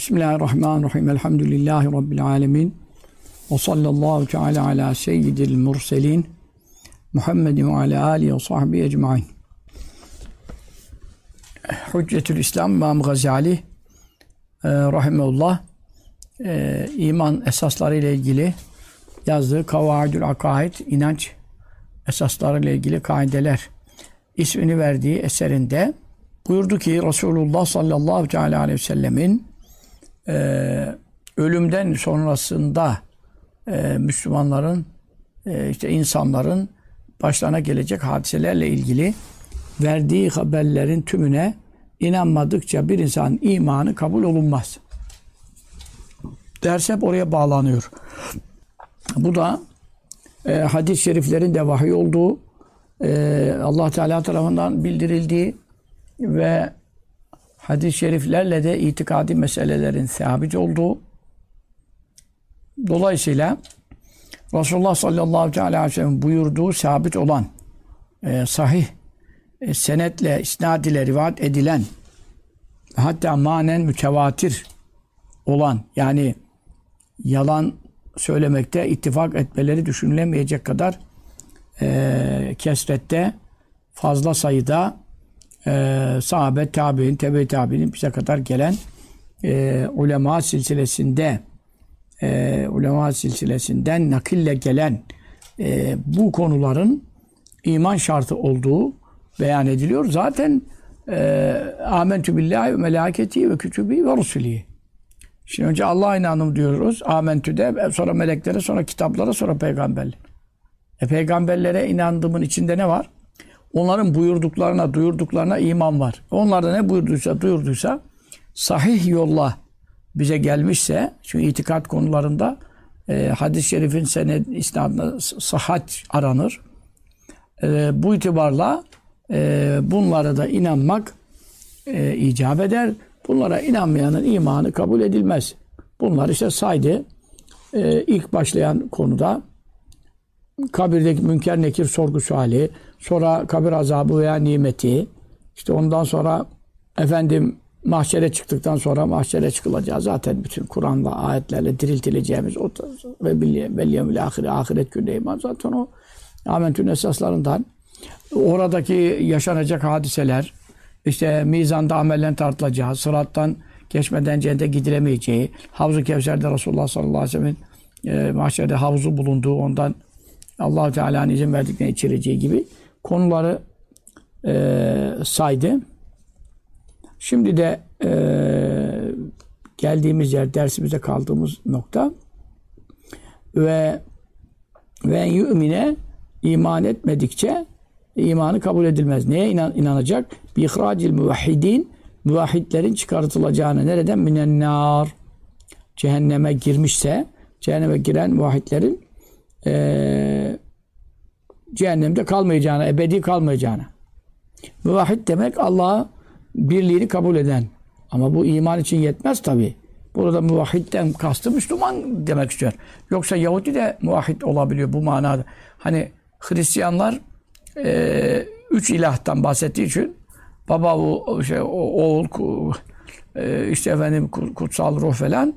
Bismillahirrahmanirrahim. Elhamdülillahi Rabbil alemin. Ve sallallahu teala ala seyyidil murselin. Muhammedin ve ala alihi ve sahbihi ecmain. Hüccetül İslam İmam Gazali rahimehullah iman esasları ile ilgili yazdığı Kavaidül Akaid, inanç esasları ile ilgili kaideler ismini verdiği eserinde buyurdu ki Resulullah sallallahu teala aleyhi ve sellemin ölümden sonrasında Müslümanların işte insanların başlarına gelecek hadiselerle ilgili verdiği haberlerin tümüne inanmadıkça bir insanın imanı kabul olunmaz. Ders hep oraya bağlanıyor. Bu da hadis-i şeriflerin de vahiy olduğu, Allah Teala tarafından bildirildiği ve hadis-i şeriflerle de itikadi meselelerin sabit olduğu. Dolayısıyla Resulullah sallallahu aleyhi ve sellem buyurduğu sabit olan, sahih, senetle, isnad ile rivayet edilen, hatta manen mütevatir olan, yani yalan söylemekte ittifak etmeleri düşünülemeyecek kadar kesrette, fazla sayıda sahabe, tabi'in, tebe-i tabi'in bize kadar gelen ulema silsilesinden nakille gelen bu konuların iman şartı olduğu beyan ediliyor. Zaten Âmentü billahi ve melâketi ve kütübî ve rusulî. Şimdi önce Allah'a inandım diyoruz. Âmentü'de, sonra meleklere, sonra kitaplara, sonra peygamberlere. Peygamberlere inandığımın içinde ne var? Onların buyurduklarına, duyurduklarına iman var. Onlar da ne buyurduysa, duyurduysa sahih yolla bize gelmişse, çünkü itikat konularında hadis-i şerifin sened isnadına sıhhat aranır. Bu itibarla bunlara da inanmak icap eder. Bunlara inanmayanın imanı kabul edilmez. Bunlar işte saydı. İlk başlayan konuda kabirdeki münker nekir sorgu suali, sonra kabir azabı veya nimeti, işte ondan sonra efendim mahşere çıktıktan sonra mahşere çıkılacağı, zaten bütün Kur'an'la, ayetlerle diriltileceğimiz o ve belliyemül ahire, ahiret gününe iman, zaten o amentünün esaslarından. Oradaki yaşanacak hadiseler, işte mizanda amellerin tartılacağı, sırattan geçmeden cennete gidilemeyeceği, Havz-ı Kevser'de Resulullah sallallahu aleyhi ve sellem'in mahşerde havuzu bulunduğu, ondan Allah-u Teala'nın izin verdiklerine içireceği gibi konuları saydı. Şimdi de geldiğimiz yer, dersimizde kaldığımız nokta ve yu'mine, iman etmedikçe imanı kabul edilmez. Neye inanacak? Bi ihracil muvahhidin, muvahhidlerin çıkartılacağını, nereden? Minennâr, cehenneme girmişse, cehenneme giren muvahhidlerin cehennemde kalmayacağına, ebedi kalmayacağına. Muvahhid demek Allah'a birliğini kabul eden. Ama bu iman için yetmez tabi. Burada muvahhidden kastı Müslüman demek istiyor. Yoksa Yahudi de muvahhid olabiliyor bu manada. Hani Hristiyanlar 3 ilahtan bahsettiği için baba, oğul, işte efendim kutsal ruh falan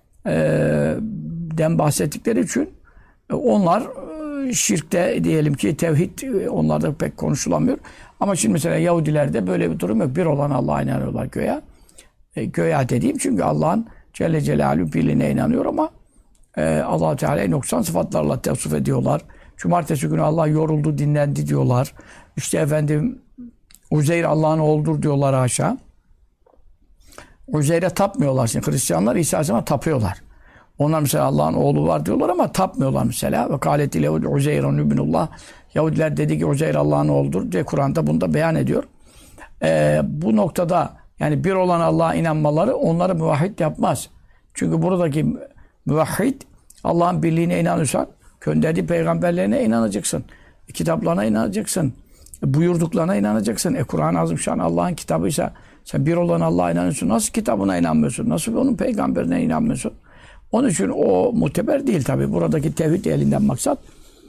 den bahsettikleri için onlar şirkte, diyelim ki tevhid onlarda pek konuşulamıyor. Ama şimdi mesela Yahudilerde böyle bir durum yok. Bir olan Allah'a inanıyorlar göya. Göya dediğim çünkü Allah'ın Celle Celaluhu birliğine inanıyor ama Allah-u Teala'yı noksan sıfatlarla tevsif ediyorlar. Cumartesi günü Allah yoruldu, dinlendi diyorlar. İşte efendim Uzeyr Allah'ın oğludur diyorlar haşa. Uzeyr'e tapmıyorlar. Şimdi Hristiyanlar İsa Aleyhisselam'a tapıyorlar. Onlar mesela Allah'ın oğlu var diyorlar ama tapmıyorlar mesela. Ve kâletil yehud Uzeyrun ibnullah. Yahudiler dedi ki Uzeyr Allah'ın oğludur diye Kur'an'da bunu da beyan ediyor. Bu noktada yani bir olan Allah'a inanmaları onları muvahhid yapmaz. Çünkü buradaki muvahhid, Allah'ın birliğine inanırsan gönderdiği peygamberlerine inanacaksın. Kitaplarına inanacaksın. Buyurduklarına inanacaksın. Kur'an-ı Azimşan Allah'ın kitabıysa sen bir olan Allah'a inanıyorsun. Nasıl kitabına inanmıyorsun? Nasıl onun peygamberine inanmıyorsun? Onun için o muteber değil tabi. Buradaki tevhid elinden maksat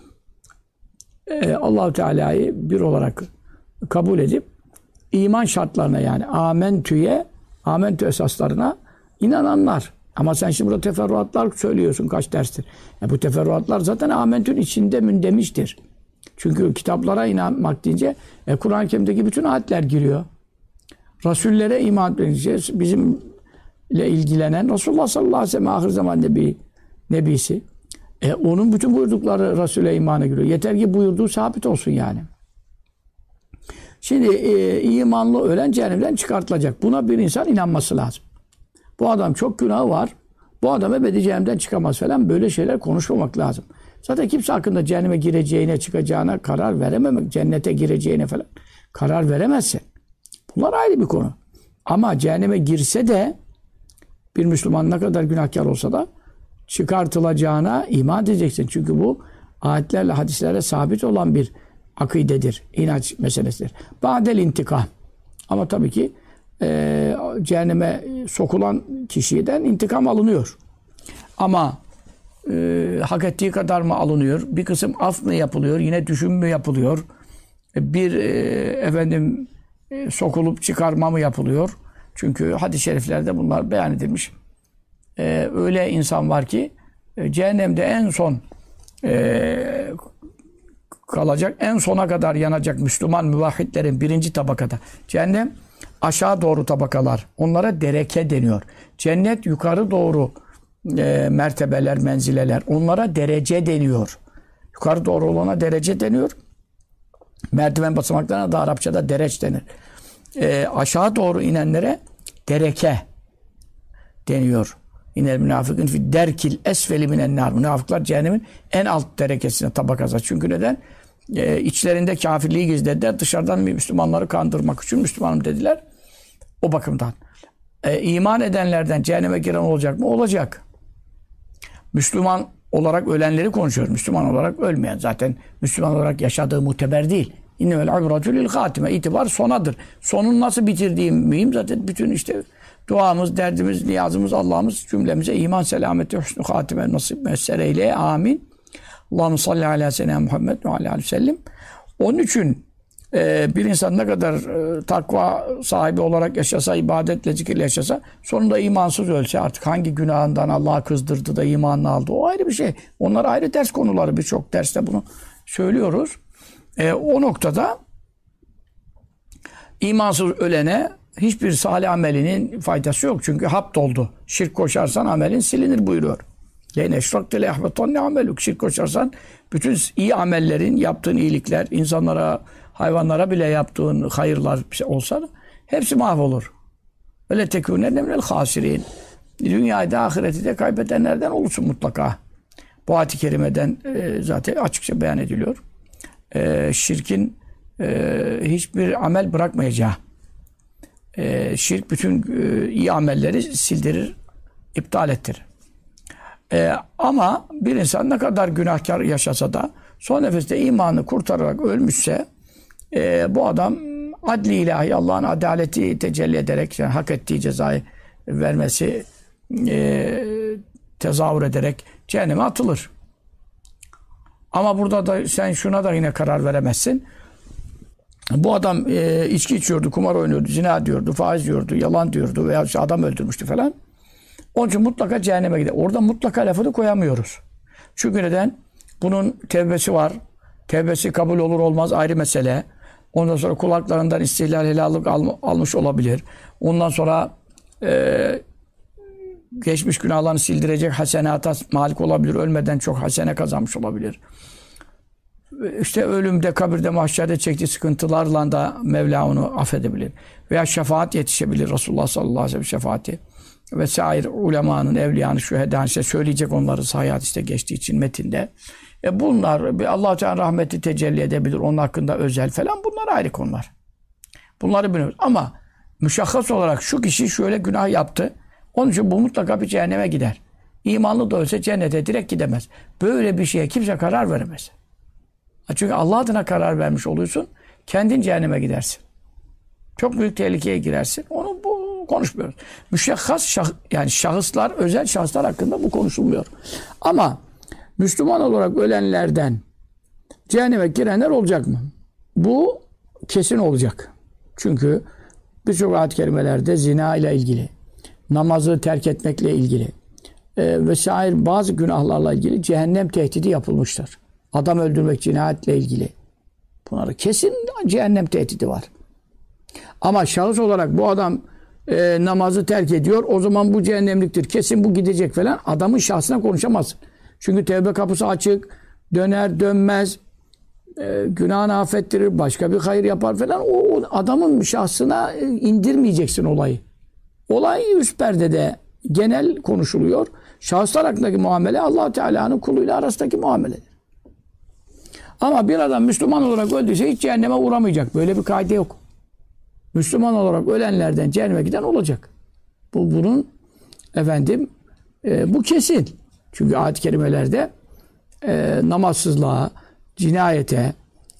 Allah-u Teala'yı bir olarak kabul edip iman şartlarına, yani amentü esaslarına İnananlar. Ama sen şimdi burada teferruatlar söylüyorsun kaç derstir. Bu teferruatlar zaten amentün içinde mündemiştir. Çünkü kitaplara inanmak deyince Kur'an-ı Kerim'deki bütün ayetler giriyor. Rasullere iman edeceğiz. Bizimle ilgilenen Resulullah sallallahu aleyhi ve sellem ahir zaman nebisi. Onun bütün buyurdukları Resul'e imana giriyor. Yeter ki buyurduğu sabit olsun yani. Şimdi imanlı ölen cehennemden çıkartılacak. Buna bir insan inanması lazım. Bu adam çok günahı var. Bu adam ebedi cehennemden çıkamaz falan. Böyle şeyler konuşmamak lazım. Zaten kimse hakkında cehenneme gireceğine, çıkacağına karar verememek. Cennete gireceğine falan karar veremezsin. Bunlar ayrı bir konu. Ama cehenneme girse de bir Müslüman ne kadar günahkar olsa da çıkartılacağına iman edeceksin. Çünkü bu ayetlerle, hadislerle sabit olan bir akidedir. İnanç meselesidir. Ba'del intikam. Ama tabii ki cehenneme sokulan kişiden intikam alınıyor. Ama hak ettiği kadar mı alınıyor? Bir kısım af mı yapılıyor? Yine düşün mü yapılıyor? Sokulup çıkarma mı yapılıyor? Çünkü hadis-i şeriflerde bunlar beyan edilmiş. Öyle insan var ki cehennemde en son kalacak, en sona kadar yanacak Müslüman müvahhidlerin birinci tabakada. Cehennem aşağı doğru tabakalar. Onlara dereke deniyor. Cennet yukarı doğru mertebeler, menzileler. Onlara derece deniyor. Yukarı doğru olana derece deniyor. Merdiven basamaklarına da Arapçada dereç denir. Aşağı doğru inenlere dereke deniyor. İnel münafıkın fi derkil esfeli minen nar. Münafıklar cehennemin en alt derekesine tabakası. Çünkü neden? İçlerinde kafirliği gizlediler. Dışarıdan Müslümanları kandırmak için Müslümanım dediler. O bakımdan. İman edenlerden cehenneme giren olacak mı? Olacak. Müslüman olarak ölenleri konuşuyoruz. Müslüman olarak ölmeyen. Zaten Müslüman olarak yaşadığı muteber değil. İnnevel ibretü lil hatime. İtibar sonadır. Sonunu nasıl bitirdiğim mühim. Zaten bütün işte duamız, derdimiz, niyazımız, Allah'ımız cümlemize iman, selameti, hüsnü hatime nasip müessere eyle. Amin. Allahümme salli ala seyyidina Muhammed ve aleyhi ve sellem. Onun için bir insan ne kadar takva sahibi olarak yaşasa, ibadetle, zikirle yaşasa, sonunda imansız ölse artık hangi günahından Allah'a kızdırdı da imanını aldı, o ayrı bir şey. Onlar ayrı ders konuları, birçok derste bunu söylüyoruz. O noktada imansız ölene hiçbir salih amelinin faydası yok. Çünkü hap doldu. Şirk koşarsan amelin silinir buyuruyor. Şirk koşarsan bütün iyi amellerin, yaptığın iyilikler, insanlara, hayvanlara bile yaptığın hayırlar olsa hepsi mahvolur. Öyle tekûnenne minel hâsirîn. Dünyayı da ahireti de kaybedenlerden olursun mutlaka. Bu ayet-i kerimeden zaten açıkça beyan ediliyor. Şirkin hiçbir amel bırakmayacağı. Şirk bütün iyi amelleri sildirir, iptal ettirir. Ama bir insan ne kadar günahkar yaşasa da son nefeste imanı kurtararak ölmüşse bu adam adli ilahi, Allah'ın adaleti tecelli ederek, yani hak ettiği cezayı vermesi tezahür ederek cehenneme atılır. Ama burada da sen şuna da yine karar veremezsin. Bu adam içki içiyordu, kumar oynuyordu, zina diyordu, faiz diyordu, yalan diyordu veya adam öldürmüştü falan. Onun için mutlaka cehenneme gider. Orada mutlaka lafını koyamıyoruz. Çünkü neden? Bunun tevbesi var. Tevbesi kabul olur olmaz ayrı mesele. Ondan sonra kulaklarından istihlal helallik almış olabilir. Ondan sonra geçmiş günahlarını sildirecek hasenata malik olabilir. Ölmeden çok hasene kazanmış olabilir. İşte ölümde, kabirde, mahşerde çektiği sıkıntılarla da Mevla onu affedebilir. Veya şefaat yetişebilir. Resulullah sallallahu aleyhi ve sellem şefaati. Vesaire ulemanın, evliyanın, şühedanın işte söyleyecek onları hayat işte geçtiği için metinde. Bunlar Allah-u Teala rahmeti tecelli edebilir. Onun hakkında özel falan. Bunlar ayrı konular. Bunları biliyoruz. Ama müşahhas olarak şu kişi şöyle günah yaptı. Onun için bu mutlaka bir cehenneme gider. İmanlı da ölse cennete direkt gidemez. Böyle bir şeye kimse karar veremez. Çünkü Allah adına karar vermiş oluyorsun. Kendin cehenneme gidersin. Çok büyük tehlikeye girersin. Onu konuşmuyoruz. Müşahhas yani şahıslar, özel şahıslar hakkında bu konuşulmuyor. Ama Müslüman olarak ölenlerden cehenneme girenler olacak mı? Bu kesin olacak. Çünkü birçok ayet-i kerimelerde zina ile ilgili, namazı terk etmekle ilgili vesaire bazı günahlarla ilgili cehennem tehdidi yapılmıştır. Adam öldürmek, cinayetle ilgili. Bunlara kesin cehennem tehdidi var. Ama şahıs olarak bu adam namazı terk ediyor, o zaman bu cehennemliktir. Kesin bu gidecek falan. Adamın şahsına konuşamazsın. Çünkü tevbe kapısı açık. Döner, dönmez. Günahını affettirir, başka bir hayır yapar falan. O adamın şahsına indirmeyeceksin olayı. Olay üst perdede genel konuşuluyor. Şahıslar hakkındaki muamele Allah Teala'nın kuluyla arasındaki muameledir. Ama bir adam Müslüman olarak öldüyse hiç cehenneme uğramayacak. Böyle bir kaide yok. Müslüman olarak ölenlerden cehenneme giden olacak. Bunun bu kesin. Çünkü ayet-i kerimelerde namazsızlığa, cinayete,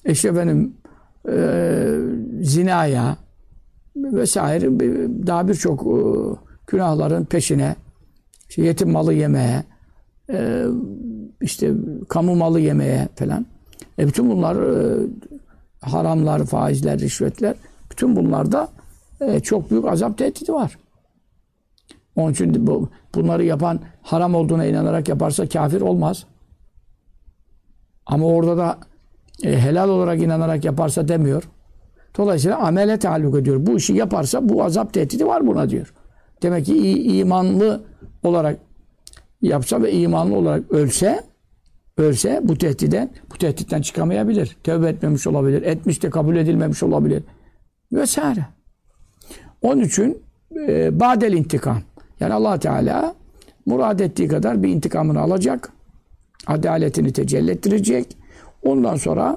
zinaya vesaire daha birçok günahların peşine, yetim malı yemeye, kamu malı yemeye falan. Bütün bunlar haramlar, faizler, rişvetler, bütün bunlarda çok büyük azap tehdidi var. Onun için bunları yapan haram olduğuna inanarak yaparsa kafir olmaz. Ama orada da helal olarak inanarak yaparsa demiyor. Dolayısıyla amele taalluk ediyor. Bu işi yaparsa bu azap tehdidi var buna diyor. Demek ki imanlı olarak yapsa ve imanlı olarak ölse bu tehditten çıkamayabilir. Tövbe etmemiş olabilir. Etmiş de kabul edilmemiş olabilir. Vesaire. Onun için badel intikam. Yani Allah Teala murad ettiği kadar bir intikamını alacak. Adaletini tecelli ettirecek. Ondan sonra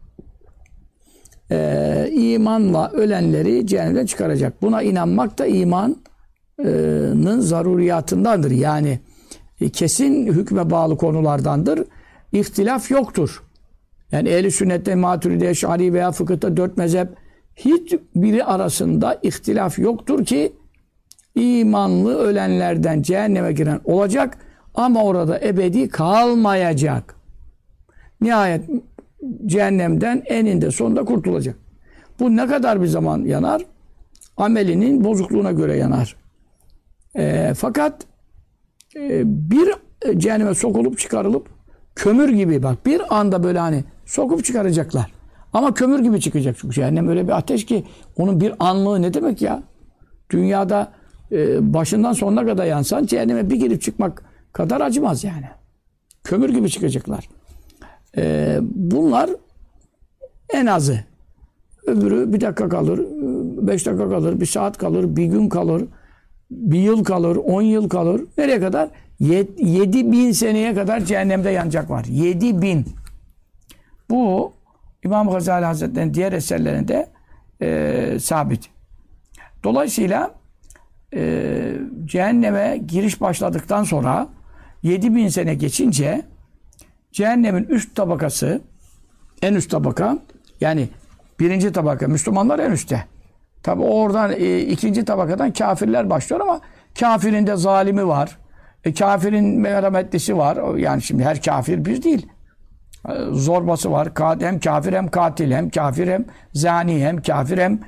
imanla ölenleri cehennemden çıkaracak. Buna inanmak da imanın zaruriyatındandır. Yani kesin hükme bağlı konulardandır. İhtilaf yoktur. Yani ehl-i sünnette, Maturidi, Eş'ari veya fıkıhta 4 mezhep hiçbiri arasında ihtilaf yoktur ki imanlı ölenlerden cehenneme giren olacak ama orada ebedi kalmayacak. Nihayet cehennemden eninde sonunda kurtulacak. Bu ne kadar bir zaman yanar? Amelinin bozukluğuna göre yanar. Fakat bir cehenneme sokulup çıkarılıp kömür gibi bak bir anda böyle hani sokup çıkaracaklar. Ama kömür gibi çıkacak çünkü cehennem öyle bir ateş ki onun bir anlığı ne demek ya? Dünyada başından sonuna kadar yansan cehenneme bir girip çıkmak kadar acımaz yani. Kömür gibi çıkacaklar. Bunlar en azı. Öbürü bir dakika kalır, 5 dakika kalır, bir saat kalır, bir gün kalır, bir yıl kalır, 10 yıl kalır. Nereye kadar? 7.000 seneye kadar cehennemde yanacak var. 7.000. Bu İmam Gazali Hazretleri'nin diğer eserlerinde sabit. Dolayısıyla cehenneme giriş başladıktan sonra 7.000 sene geçince cehennemin üst tabakası, en üst tabaka, yani birinci tabaka, Müslümanlar en üstte. Tabi oradan ikinci tabakadan kafirler başlıyor ama kafirin de zalimi var. Kafirin merhametlisi var. Yani şimdi her kafir bir değil. Zorbası var. Hem kafir hem katil, hem kafir hem zani, hem kafir hem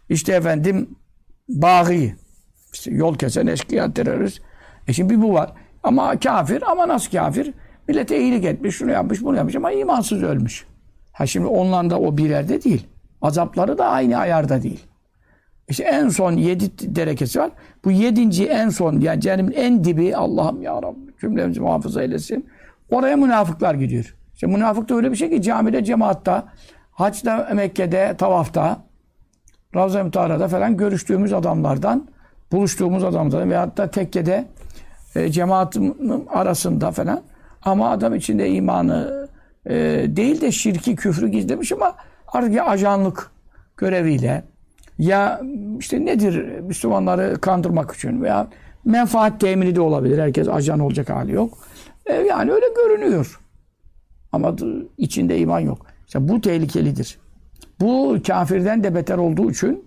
bâgî. İşte yol kesen eşkıya, terörist. Şimdi bir bu var. Ama kafir, ama nasıl kafir? Millete iyilik etmiş, şunu yapmış, bunu yapmış ama imansız ölmüş. Şimdi onların da o bir yerde değil. Azapları da aynı ayarda değil. En son 7 derekesi var. Bu 7. en son, yani cehennemin en dibi, Allah'ım ya Rabbi cümlemizi muhafaza eylesin. Oraya münafıklar gidiyor. Münafık da öyle bir şey ki camide, cemaatta, haçta, Mekke'de, tavafta, Ravza-i Mutahara'da falan görüştüğümüz adamlardan, buluştuğumuz adamlardan veyahut da tekkede cemaatin arasında falan, ama adam içinde imanı değil de şirki, küfrü gizlemiş ama artık ya ajanlık göreviyle ya nedir Müslümanları kandırmak için veya menfaat temini de olabilir. Herkes ajan olacak hali yok. Yani öyle görünüyor. Ama içinde iman yok. Bu tehlikelidir. Bu kafirden de beter olduğu için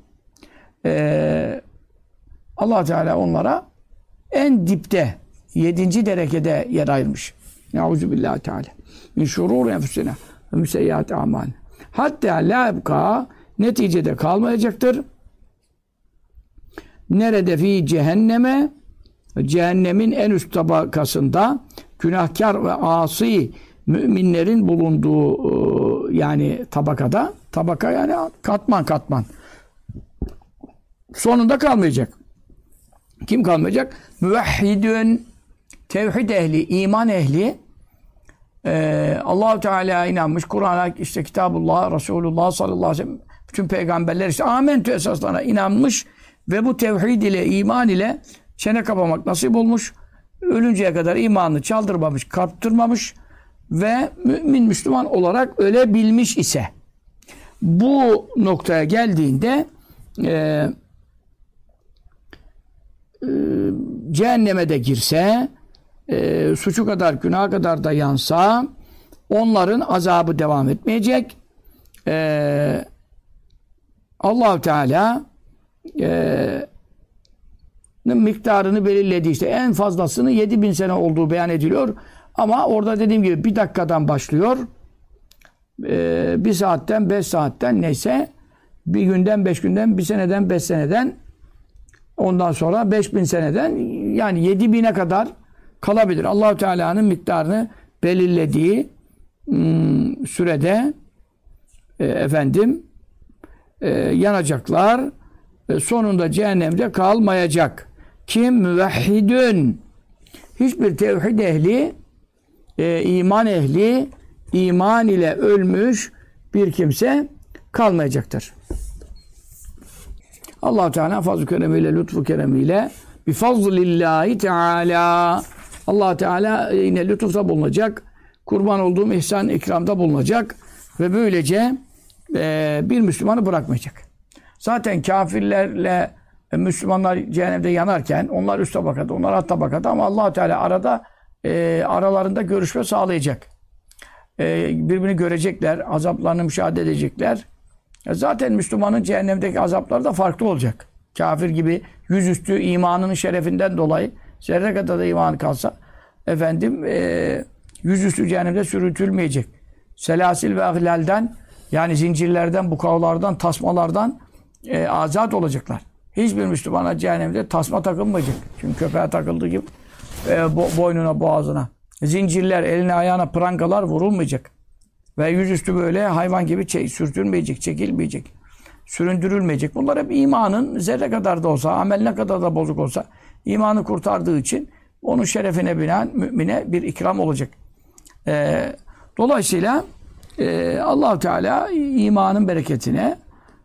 Allah Teala onlara en dipte 7. derekede yer ayırmış. Nauzubillahi Teala. Min şurûr enfusina ve müseyyiat amal. Hatta la ebka, neticede kalmayacaktır. Nerede fi cehenneme, cehennemin en üst tabakasında günahkar ve asi müminlerin bulunduğu yani tabaka yani katman katman. Sonunda kalmayacak. Kim kalmayacak? Müvehhidün, tevhid ehli, iman ehli, Allah-u Teala'ya inanmış, Kur'an'a, işte Kitabullah, Resulullah sallallahu aleyhi ve sellem, bütün peygamberler işte amentü esaslarına inanmış ve bu tevhid ile, iman ile çene kapamak nasip olmuş. Ölünceye kadar imanını çaldırmamış, kaptırmamış ve mümin, Müslüman olarak ölebilmiş ise bu noktaya geldiğinde cehenneme de girse, suçu kadar, günah kadar da yansa onların azabı devam etmeyecek. Allah-u Teala miktarını belirledi. İşte en fazlasını 7.000 sene olduğu beyan ediliyor. Ama orada dediğim gibi bir dakikadan başlıyor. Bir saatten, 5 saatten neyse, bir günden, 5 günden, bir seneden, 5 seneden, ondan sonra 5.000 seneden, yani 7.000'e kadar kalabilir. Allah-u Teala'nın miktarını belirlediği sürede yanacaklar. Sonunda cehennemde kalmayacak. Kim? Müvehhidün. Hiçbir tevhid ehli, iman ehli, iman ile ölmüş bir kimse kalmayacaktır. Allah-u Teala fazl-ı keremiyle, lütfu keremiyle bi fazlillahi Teala, Allah Teala yine lütufta bulunacak, kurban olduğum ihsan ikramda bulunacak ve böylece bir Müslümanı bırakmayacak. Zaten kafirlerle Müslümanlar cehennemde yanarken onlar üst tabakada, onlar alt tabakada, ama Allah Teala aralarında görüşme sağlayacak. Birbirini görecekler, azaplarını müşahede edecekler. Zaten Müslümanın cehennemdeki azapları da farklı olacak. Kafir gibi yüzüstü imanının şerefinden dolayı zerre kadar da imanı kalsa yüzüstü cehennemde sürütülmeyecek. Selasil ve ahlalden, yani zincirlerden, bukavlardan, tasmalardan azat olacaklar. Hiçbir Müslümana cehennemde tasma takılmayacak. Çünkü köpeğe takıldığı gibi boynuna, boğazına. Zincirler, eline, ayağına prangalar vurulmayacak. Ve yüzüstü böyle hayvan gibi sürtülmeyecek, çekilmeyecek, süründürülmeyecek. Bunlar hep imanın zerre kadar da olsa, amel ne kadar da bozuk olsa imanı kurtardığı için onun şerefine binaen mümine bir ikram olacak. Dolayısıyla Allah-u Teala imanın bereketine,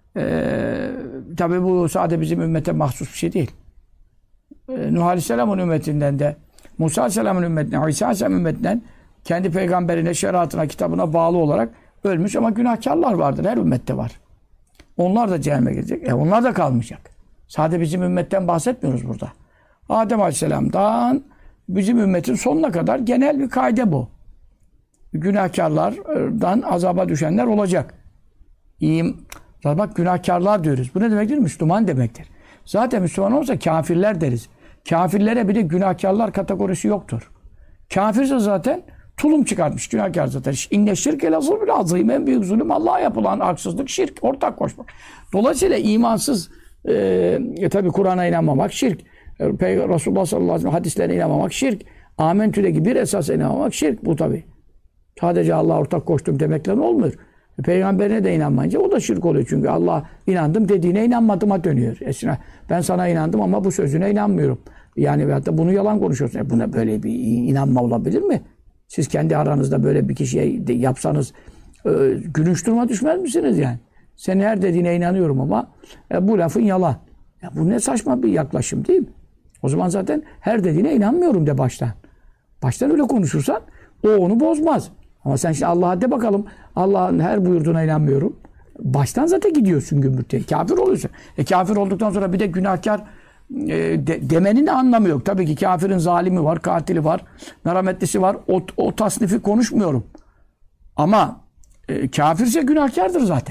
tabi bu sadece bizim ümmete mahsus bir şey değil. Nuh Aleyhisselam'ın ümmetinden de, Musa Aleyhisselam'ın ümmetinden, İsa Aleyhisselam'ın ümmetinden kendi peygamberine, şeriatına, kitabına bağlı olarak ölmüş ama günahkarlar vardır. Her ümmette var. Onlar da cehenneme gidecek. Onlar da kalmayacak. Sadece bizim ümmetten bahsetmiyoruz burada. Adem Aleyhisselam'dan bizim ümmetin sonuna kadar genel bir kaide bu. Günahkarlardan azaba düşenler olacak. Bak günahkarlar diyoruz. Bu ne demektir? Müslüman demektir. Zaten Müslüman olsa kafirler deriz. Kafirlere bir de günahkarlar kategorisi yoktur. Kafirse zaten tulum çıkartmış, günahkar zaten. İnne şirke la zulmün azîm. En büyük zulüm Allah'a yapılan haksızlık, şirk, ortak koşmak. Dolayısıyla imansız, tabi Kur'an'a inanmamak şirk. Resulullah sallallahu aleyhi ve sellem hadislerine inanmamak şirk. Amentü'deki bir esas inanmamak şirk bu tabi. Sadece Allah'a ortak koştum demekle olmuyor. Peygamberine de inanmayınca o da şirk oluyor. Çünkü Allah inandım dediğine inanmadıma dönüyor. Ben sana inandım ama bu sözüne inanmıyorum. Yani veyahut da bunu yalan konuşuyorsun. Buna böyle bir inanma olabilir mi? Siz kendi aranızda böyle bir kişiye yapsanız gülünç duruma düşmez misiniz yani? Senin her dediğine inanıyorum ama bu lafın yalan. Ya bu ne saçma bir yaklaşım değil mi? O zaman zaten her dediğine inanmıyorum de baştan. Baştan öyle konuşursan o onu bozmaz. Ama sen şimdi Allah'a de bakalım. Allah'ın her buyurduğuna inanmıyorum. Baştan zaten gidiyorsun gümbürtüye. Kafir oluyorsun. Kafir olduktan sonra bir de günahkar demenin anlamı yok. Tabii ki kafirin zalimi var, katili var, merhametlisi var. O tasnifi konuşmuyorum. Ama kafirse günahkardır zaten.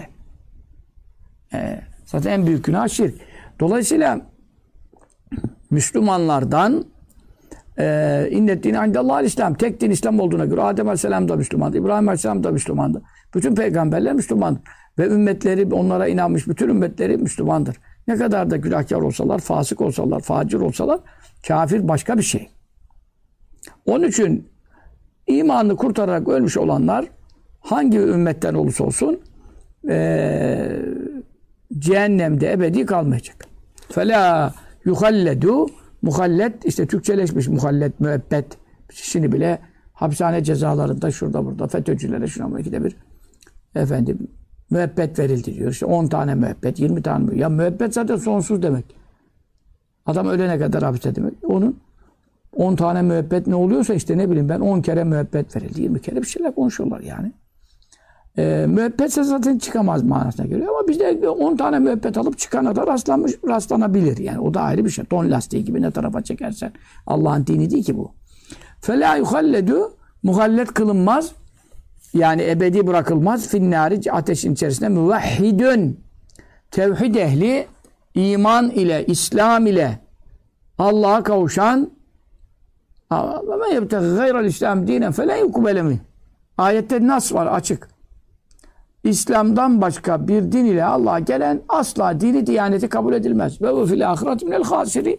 Zaten en büyük günah şirk. Dolayısıyla Müslümanlardan innet dîne indellâhil İslam. Tek din İslam olduğuna göre Adem Aleyhisselam da Müslümandı, İbrahim Aleyhisselam da Müslümandı. Bütün peygamberler Müslümandır. Ve ümmetleri, onlara inanmış bütün ümmetleri Müslümandır. Ne kadar da günahkar olsalar, fasık olsalar, facir olsalar, kafir başka bir şey. Onun için imanını kurtararak ölmüş olanlar hangi ümmetten olursa olsun cehennemde ebedi kalmayacak. Fela yuhalledu, muhallet işte Türkçeleşmiş muhallet, müebbet. Şimdi bile hapishane cezalarında şurada burada FETÖ'cülere şuna buna ikide bir efendim müebbet verildi diyor. İşte 10 tane müebbet, 20 tane müebbet. Ya müebbet zaten sonsuz demek. Adam ölene kadar hapiste demek. Onun 10 tane müebbet ne oluyorsa işte ne bileyim ben 10 kere müebbet verildi. 20 kere bir şeyler konuşuyorlar yani. Müebbetse zaten çıkamaz manasına geliyor ama bizde 10 tane müebbet alıp çıkana da rastlanabilir. Yani o da ayrı bir şey. Don lastiği gibi ne tarafa çekersen. Allah'ın dini değil ki bu. فَلَا يُخَلَّدُ muhallet kılınmaz. Yani ebedi bırakılmaz. Finnâri ateşin içerisinde müvehhidün. Tevhid ehli iman ile, İslam ile Allah'a kavuşan وَمَنْ يَبْتَغِ غَيْرَ الْاِسْلَامِ دِينًا فَلَنْ يُقْبَلَ مِنْهُ. Ayette nas var açık. İslam'dan başka bir din ile Allah'a gelen asla dini diyaneti kabul edilmez. Ve fil ahiret minel hasirin.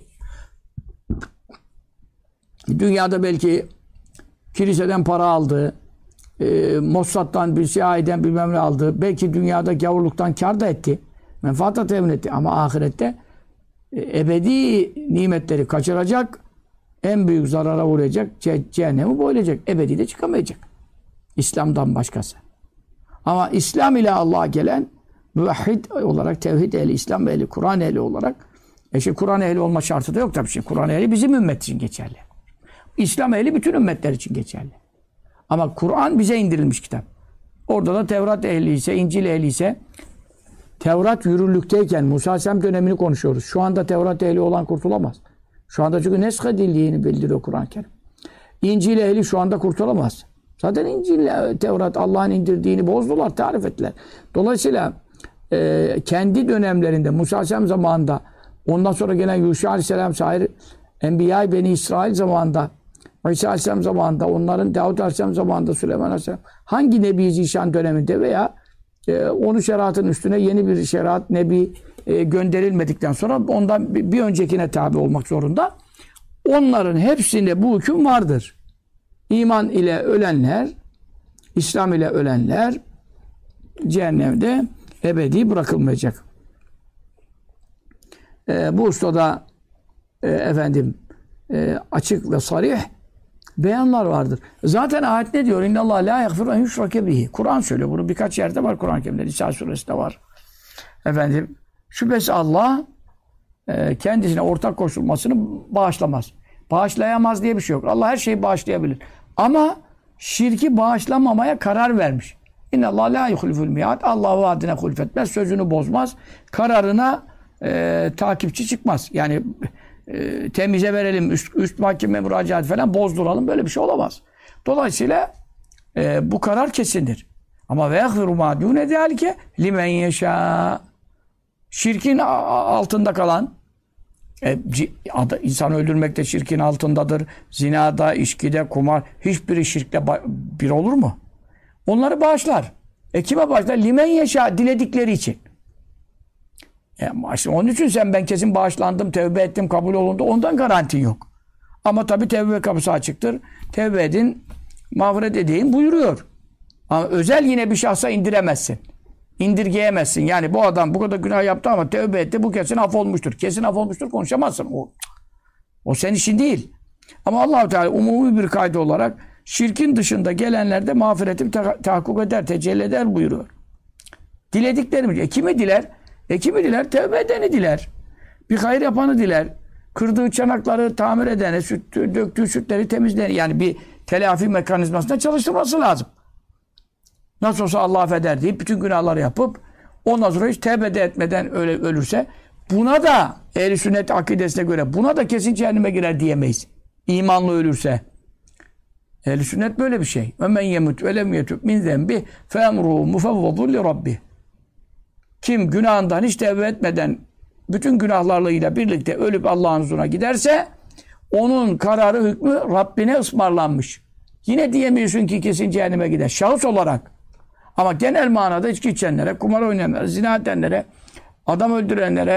Dünyada belki kiliseden para aldı, Mossad'dan bir CIA'den bilmem ne aldı. Belki dünyada gavurluktan kar da etti. Menfaat da temin etti. Ama ahirette ebedi nimetleri kaçıracak, en büyük zarara uğrayacak, cehennemi boylayacak. Ebedi de çıkamayacak. İslam'dan başkası. Ama İslam ile Allah'a gelen müvahhid olarak, tevhid ehli, İslam ehli, Kur'an ehli olarak Kur'an ehli olma şartı da yok tabii. Kur'an ehli bizim ümmet için geçerli. İslam ehli bütün ümmetler için geçerli. Ama Kur'an bize indirilmiş kitap. Orada da Tevrat ehli ise, İncil ehli ise Tevrat yürürlükteyken Musa Aleyhisselam dönemini konuşuyoruz. Şu anda Tevrat ehli olan kurtulamaz. Şu anda çünkü nesk edildiğini bildiriyor Kur'an-ı Kerim. İncil ehli şu anda kurtulamaz. Zaten İncil, Tevrat Allah'ın indirdiğini bozdular, tarif ettiler. Dolayısıyla kendi dönemlerinde Musa Aleyhisselam zamanında, ondan sonra gelen Yuşa Aleyhisselam, sair Enbiya-i Beni İsrail zamanında, İsa Aleyhisselam zamanında, onların Davud Aleyhisselam zamanında, Süleyman Aleyhisselam, hangi Nebi Zişan döneminde veya onun şeriatın üstüne yeni bir şeriat, Nebi gönderilmedikten sonra ondan bir öncekine tabi olmak zorunda. Onların hepsinde bu hüküm vardır. İman ile ölenler, İslam ile ölenler cehennemde ebedi bırakılmayacak. Bu ustada açık ve sarih beyanlar vardır. Zaten ayet ne diyor? İnna Allah la yaghfiru en yushrake bihi. Kur'an söylüyor. Bunu birkaç yerde var Kur'an-ı Kerim'de. Nisa suresinde var. Şüphesiz Allah kendisine ortak koşulmasını bağışlamaz. Bağışlayamaz diye bir şey yok. Allah her şeyi bağışlayabilir. Ama şirki bağışlamamaya karar vermiş. İnna Allah la yuhliful mi'ad. Allah vaadine hulfetmez, sözünü bozmaz. Kararına takipçi çıkmaz. Yani temize verelim, üst mahkeme müracaat falan bozduralım. Böyle bir şey olamaz. Dolayısıyla bu karar kesindir. Ama ve yagfiru ma dune zalike limen yeşâ. Şirkin altında kalan, insan öldürmekte şirkin altındadır. Zinada, içkide, kumar, hiçbiri şirkle bir olur mu? Onları bağışlar. Kime bağışlar? Limen yeşâ, diledikleri için. Onun için ben kesin bağışlandım, tevbe ettim, kabul olundu. Ondan garantin yok. Ama tabii tevbe kapısı açıktır. Tevbe edin, mağfiret edeyim buyuruyor. Ama özel yine bir şahsa indiremezsin. İndirgeyemezsin. Yani bu adam bu kadar günah yaptı ama tevbe etti, bu kesin affolmuştur. Kesin affolmuştur konuşamazsın. O senin işin değil. Ama Allah-u Teala umumi bir kaydı olarak şirkin dışında gelenlerde mağfiretim tahakkuk eder, tecelli eder buyuruyor. Dilediklerimiz. Kimi diler? Kimi diler? Tevbe edeni diler. Bir hayır yapanı diler. Kırdığı çanakları tamir edeni, döktüğü sütleri temizleyeni. Yani bir telafi mekanizmasında çalıştırması lazım. Nasıl olsa Allah affeder deyip bütün günahları yapıp ondan sonra hiç tevbe de etmeden öyle ölürse buna da ehl-i sünnet akidesine göre buna da kesin cehenneme girer diyemeyiz. İmanlı ölürse. Ehl-i sünnet böyle bir şey. وَمَنْ يَمُتْ وَلَمْ يَتُبْ مِنْ ذَنْبِهِ فَاَمْرُهُ مُفَوَّضٌ لِرَبِّهِ. Kim günahından hiç tevbe etmeden bütün günahlarıyla birlikte ölüp Allah'ın huzuruna giderse onun kararı hükmü Rabbine ısmarlanmış. Yine diyemiyorsun ki kesin cehenneme gider. Şahıs olarak. Ama genel manada içki içenlere, kumar oynayanlara, zina edenlere, adam öldürenlere,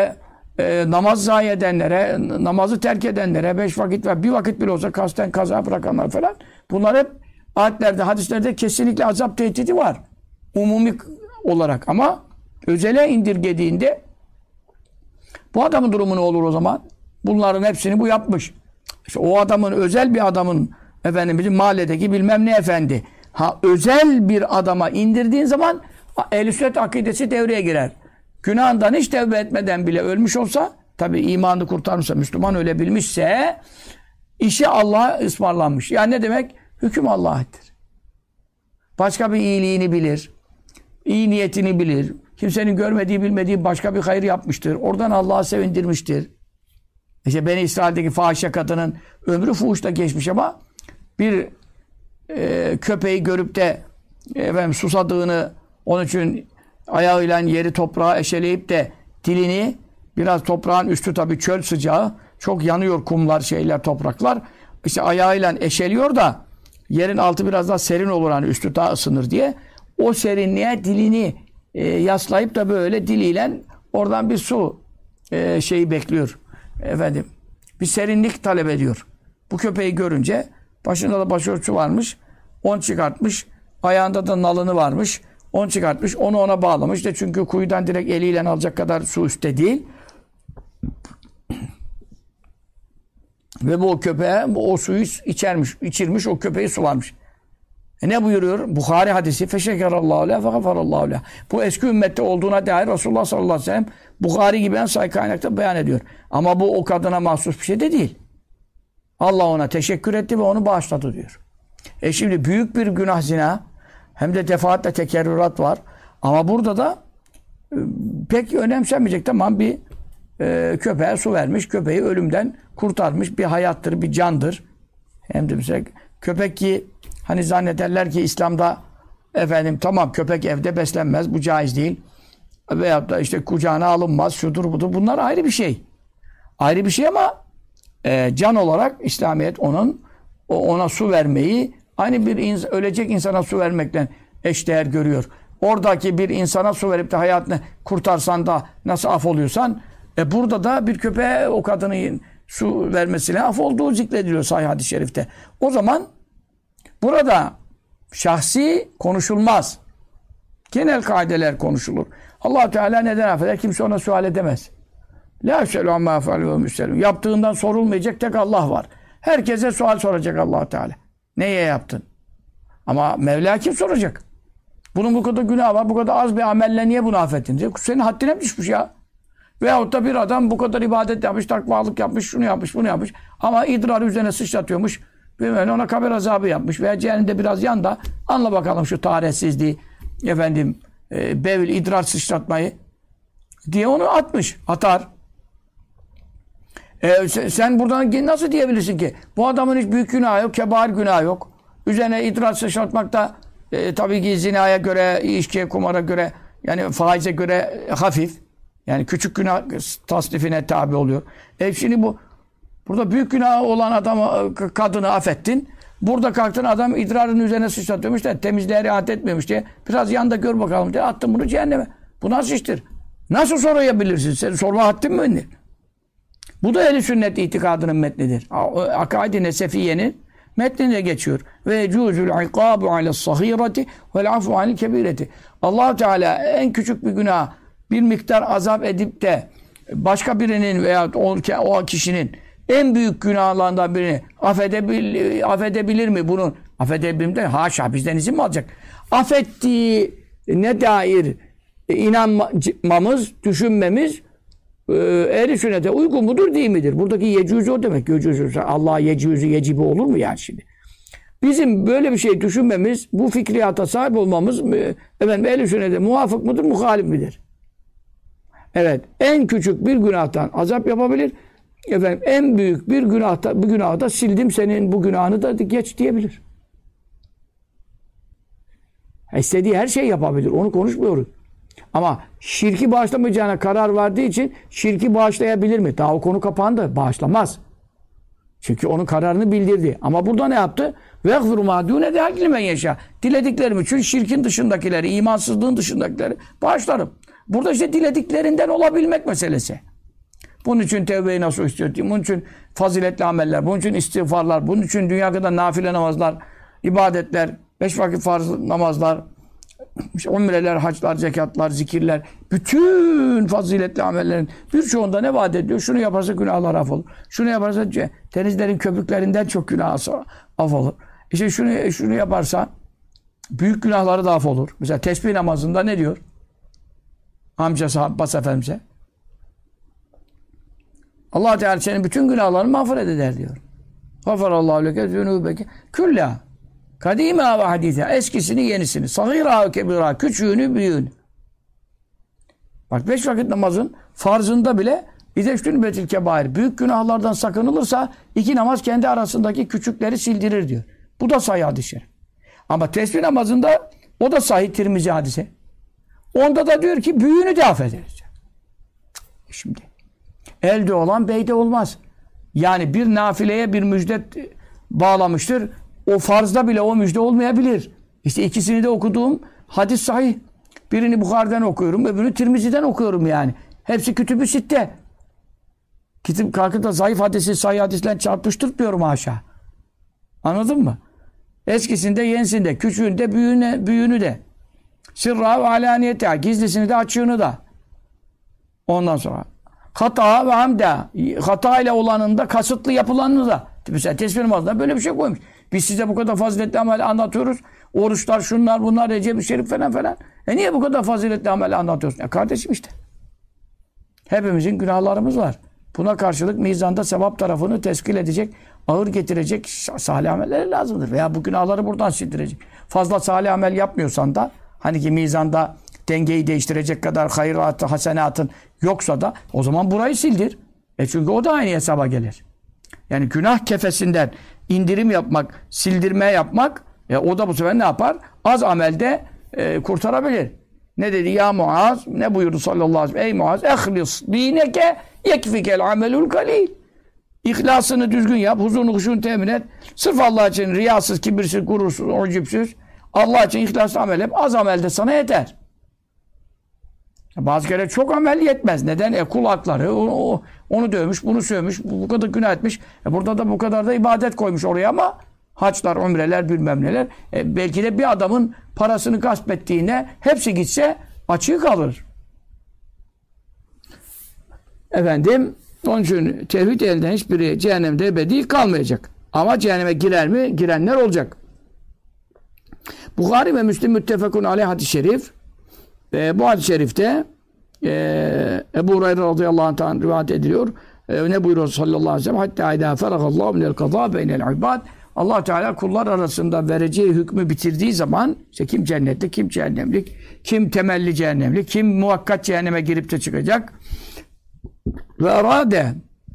namaz zayi edenlere, namazı terk edenlere, 5 vakit ve 1 vakit bile olsa kasten kaza bırakanlar falan. Bunlar hep ayetlerde, hadislerde kesinlikle azap tehdidi var. Umumi olarak. Ama özele indirgediğinde bu adamın durumu ne olur o zaman? Bunların hepsini bu yapmış. İşte o adamın, özel bir adamın, efendim bizim mahalledeki bilmem ne efendi. Özel bir adama indirdiğin zaman ehl-i sünnet akidesi devreye girer. Günahından hiç tevbe etmeden bile ölmüş olsa, tabi imanı kurtarmışsa, Müslüman öyle bilmişse, işi Allah'a ısmarlanmış. Yani ne demek? Hüküm Allah'tır. Başka bir iyiliğini bilir. İyi niyetini bilir. Kimsenin görmediği, bilmediği başka bir hayır yapmıştır. Oradan Allah'a sevindirmiştir. İşte Beni İsrail'deki fahişe kadının ömrü fuhuşta geçmiş ama bir köpeği görüp de efendim, susadığını, onun için ayağıyla yeri toprağa eşeleyip de dilini, biraz toprağın üstü tabii çöl sıcağı, çok yanıyor kumlar, şeyler, topraklar. İşte ayağıyla eşeliyor da yerin altı biraz daha serin olur, hani üstü daha ısınır diye. O serinliğe dilini yaslayıp da böyle diliyle oradan bir su şeyi bekliyor. Efendim, bir serinlik talep ediyor. Bu köpeği görünce başında da başörtüsü varmış. Onu çıkartmış. Ayağında da nalını varmış. Onu çıkartmış. Onu ona bağlamış. İşte çünkü kuyudan direkt eliyle alacak kadar su üstte değil. Ve bu köpeğe o suyu içirmiş, o köpeği sularmış. Ne buyuruyor? Bukhari hadisi. Feşekerallahu le fe gafarallahu le. Bu eski ümmette olduğuna dair Resulullah sallallahu aleyhi ve sellem Bukhari gibi en sahih kaynakta beyan ediyor. Ama bu o kadına mahsus bir şey de değil. Allah ona teşekkür etti ve onu bağışladı diyor. Şimdi büyük bir günah zina, hem de defaatle tekerrürat var. Ama burada da pek önemsenmeyecek. Tamam, bir köpeğe su vermiş, köpeği ölümden kurtarmış, bir hayattır, bir candır. Hem de mesela köpek ki hani zannederler ki İslam'da efendim tamam köpek evde beslenmez, bu caiz değil. Veyahut da işte kucağına alınmaz, şudur budur. Bunlar ayrı bir şey. Ayrı bir şey ama can olarak İslamiyet ona su vermeyi aynı bir ölecek insana su vermekle eşdeğer görüyor. Oradaki bir insana su verip de hayatını kurtarsan da nasıl af oluyorsan burada da bir köpeğe o kadının su vermesiyle af olduğu zikrediliyor sahih hadis-i şerifte. O zaman burada şahsi konuşulmaz. Genel kaideler konuşulur. Allah Teala neden affeder? Kimse ona sual edemez. La yuselu amma yef'alu ve müselun. Yaptığından sorulmayacak tek Allah var. Herkese sual soracak Allah Teala. Neye yaptın? Ama Mevla kim soracak? Bunun bu kadar günahı var, bu kadar az bir amelle niye bunu affettin diye. Senin haddine mi düşmüş ya? Veyahut da bir adam bu kadar ibadet yapmış, takvalık yapmış, şunu yapmış, bunu yapmış. Ama idrarı üzerine sıçratıyormuş. Bilmem, ona kabir azabı yapmış. Veya cehennemde biraz yan da anla bakalım şu tahammülsizliği, efendim, bevil, idrar sıçratmayı diye onu atar. Sen buradan nasıl diyebilirsin ki? Bu adamın hiç büyük günahı yok, kebair günahı yok. Üzerine idrar sıçratmak da tabii ki zinaya göre, içkiye, kumara göre, yani faize göre hafif. Yani küçük günah tasnifine tabi oluyor. Şimdi burada büyük günah olan adamı, kadını affettin. Burada kalktın adam idrarın üzerine sıçratıyormuş da temizliğe riayet etmiyormuş diye. Biraz yanda gör bakalım diye attın bunu cehenneme. Bu nasıl iştir? Nasıl sorabilirsin? Senin sorma haddin mi önler? Bu da ehl-i sünnet itikadının metnidir. Akaid-i Nesefiye'nin metnine geçiyor. Ve yecuzul ikabu ale's-sahirati vel afu anil kebireti. Allah Teala en küçük bir günah bir miktar azap edip de başka birinin veya o kişinin en büyük günahlarından birini affedebilir mi bunun? Affedebilir mi de haşa bizden izin mi alacak? Affettiğine dair inanmamız, düşünmemiz ehl-i sünnete uygun mudur değil midir? Buradaki yecüzü o demek. Allah'a yecüzü yecibi olur mu yani şimdi? Bizim böyle bir şey düşünmemiz, bu fikriyata sahip olmamız ehl-i sünnete muvafık mıdır, muhalif midir? Evet, en küçük bir günahtan azap yapabilir. Efendim, en büyük bir günahı da sildim, senin bu günahını da geç diyebilir. İstediği her şey yapabilir. Onu konuşmuyoruz. Ama şirki bağışlamayacağına karar verdiği için şirki bağışlayabilir mi? Daha o konu kapandı. Bağışlamaz. Çünkü onun kararını bildirdi. Ama burada ne yaptı? وَيَغْفِرُ مَا دُونَ ذَٰلِكَ لِمَنْ يَشَاءُ. Dilediklerim için şirkin dışındakileri, imansızlığın dışındakileri bağışlarım. Burada işte dilediklerinden olabilmek meselesi. Bunun için tevbe-i nasuh istiyor. Bunun için faziletli ameller, bunun için istiğfarlar, bunun için dünya kadar nafile namazlar, ibadetler, 5 vakit farz namazlar, işte umreler, haçlar, zekatlar, zikirler, bütün faziletli amellerin birçoğunda ne vaat ediyor? Şunu yaparsa günahlar affolur. Şunu yaparsa denizlerin köpüklerinden çok günah affolur. İşte şunu yaparsa büyük günahları da affolur. Mesela tesbih namazında ne diyor? Amcası Abbas Efendimiz'e. Allah Teala senin bütün günahlarını mağfiret eder diyor. Gafarallahu leke zünubeke külla. Kadîmâ ve hadîthâ. Eskisini yenisini. Sagîrâ ve kebîrâ. Küçüğünü büyüğünü. Bak 5 vakit namazın farzında bile İzeştünübetil kebâir. Büyük günahlardan sakınılırsa 2 namaz kendi arasındaki küçükleri sildirir diyor. Bu da sahih hadis-i şerif. Ama tesbih namazında o da sahih Tirmizi hadise. Onda da diyor ki büyüğünü de affederiz. Şimdi elde olan beyde olmaz. Yani bir nafileye bir müjde bağlamıştır. O farzda bile o müjde olmayabilir. İşte ikisini de okuduğum hadis sahih. Birini Bukhari'den okuyorum, öbürünü Tirmizi'den okuyorum yani. Hepsi kütüb-ü sitte. Kitap kalkıp da zayıf hadisi sahih hadisle çarpıştırmıyorum haşa. Anladın mı? Eskisinde, yenisinde, küçüğünde, büyüğünü de. Sırra ve alaniyete, gizlisini de, açığını da. Ondan sonra hata ve hamda, hata ile olanında, kasıtlı yapılanını da. Mesela tesbih namazında böyle bir şey koymuş. Biz size bu kadar faziletli amel anlatıyoruz. Oruçlar, şunlar, bunlar, Recep-i Şerif falan falan. Niye bu kadar faziletli amel anlatıyorsun? Kardeşim işte. Hepimizin günahlarımız var. Buna karşılık mizanda sevap tarafını teskil edecek, ağır getirecek salih ameller lazımdır. Veya bu günahları buradan sildirecek. Fazla salih amel yapmıyorsan da, hani ki mizanda dengeyi değiştirecek kadar hayratı, hasenatın yoksa da o zaman burayı sildir. Çünkü o da aynı hesaba gelir. Yani günah kefesinden indirim yapmak, sildirme yapmak, o da bu sefer ne yapar? Az amelde kurtarabilir. Ne dedi? Ya Muaz, ne buyurdu sallallahu aleyhi ve sellem? Ey Muaz, ehlis dineke yekfikel amelul kalil. İhlasını düzgün yap, huzurunu, huşunu temin et. Sırf Allah için riyasız, kibirsiz, gurursuz, ucupsuz. Allah için ihlaslı amel yap. Az amelde sana yeter. Bazı kere çok amel yetmez. Neden? Kul hakları, onu dövmüş, bunu sövmüş, bu kadar günah etmiş. Burada da bu kadar da ibadet koymuş oraya ama haçlar, umreler, bilmem neler. Belki de bir adamın parasını gasp ettiğine hepsi gitse açığı kalır. Efendim, onun için tevhid elden hiçbiri cehennemde ebedi kalmayacak. Ama cehenneme girer mi? Girenler olacak. Bukhari ve Müslim müttefekun aleyh hadis-i şerif. Bu hadis-i şerifte Ebu Hureyre radıyallahu anh'tan rivayet ediliyor. Ne buyuruyor sallallahu aleyhi ve sellem? Hatta idâ feragallahu minel kazâ beynel ibad. Allah Teala kullar arasında vereceği hükmü bitirdiği zaman işte kim cennetlik, kim cehennemlik, kim temelli cehennemlik, kim muhakkat cehenneme girip de çıkacak. Ve erâde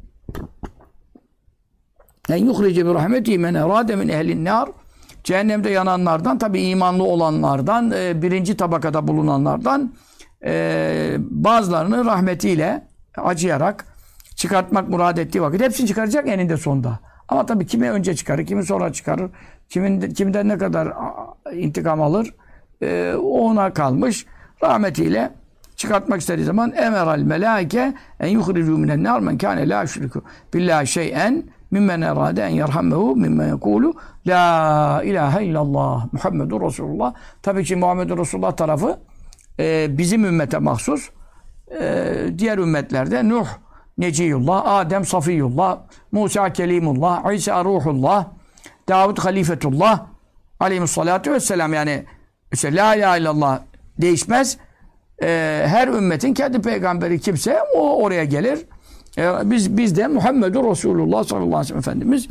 en yuhrice bi rahmeti men erâde min ehlin nâr. Cehennemde yananlardan, tabi imanlı olanlardan, birinci tabakada bulunanlardan bazılarını rahmetiyle acıyarak çıkartmak murad ettiği vakit hepsini çıkaracak eninde sonunda. Ama tabi kimi önce çıkarır, kimi sonra çıkarır, kimden ne kadar intikam alır ona kalmış. Rahmetiyle çıkartmak istediği zaman emeral melaike en yuhricu minen nar men kâne la şiriku billahi şey'en mimmen erâde en yerhammehu mimmen yekûlu la ilahe illallah Muhammedur Resulullah. Tabii ki Muhammedur Resulullah tarafı bizim ümmete mahsus. Diğer ümmetlerde Nuh Neciyullah, Adem Safiyullah, Musa Kelimullah, İsa Ruhullah, Davud Halifetullah aleyhissalatu vesselam. Yani işte la ilahe illallah değişmez. Her ümmetin kendi peygamberi kimse o oraya gelir. Biz de Muhammedur Resulullah sallallahu aleyhi ve sellem Efendimiz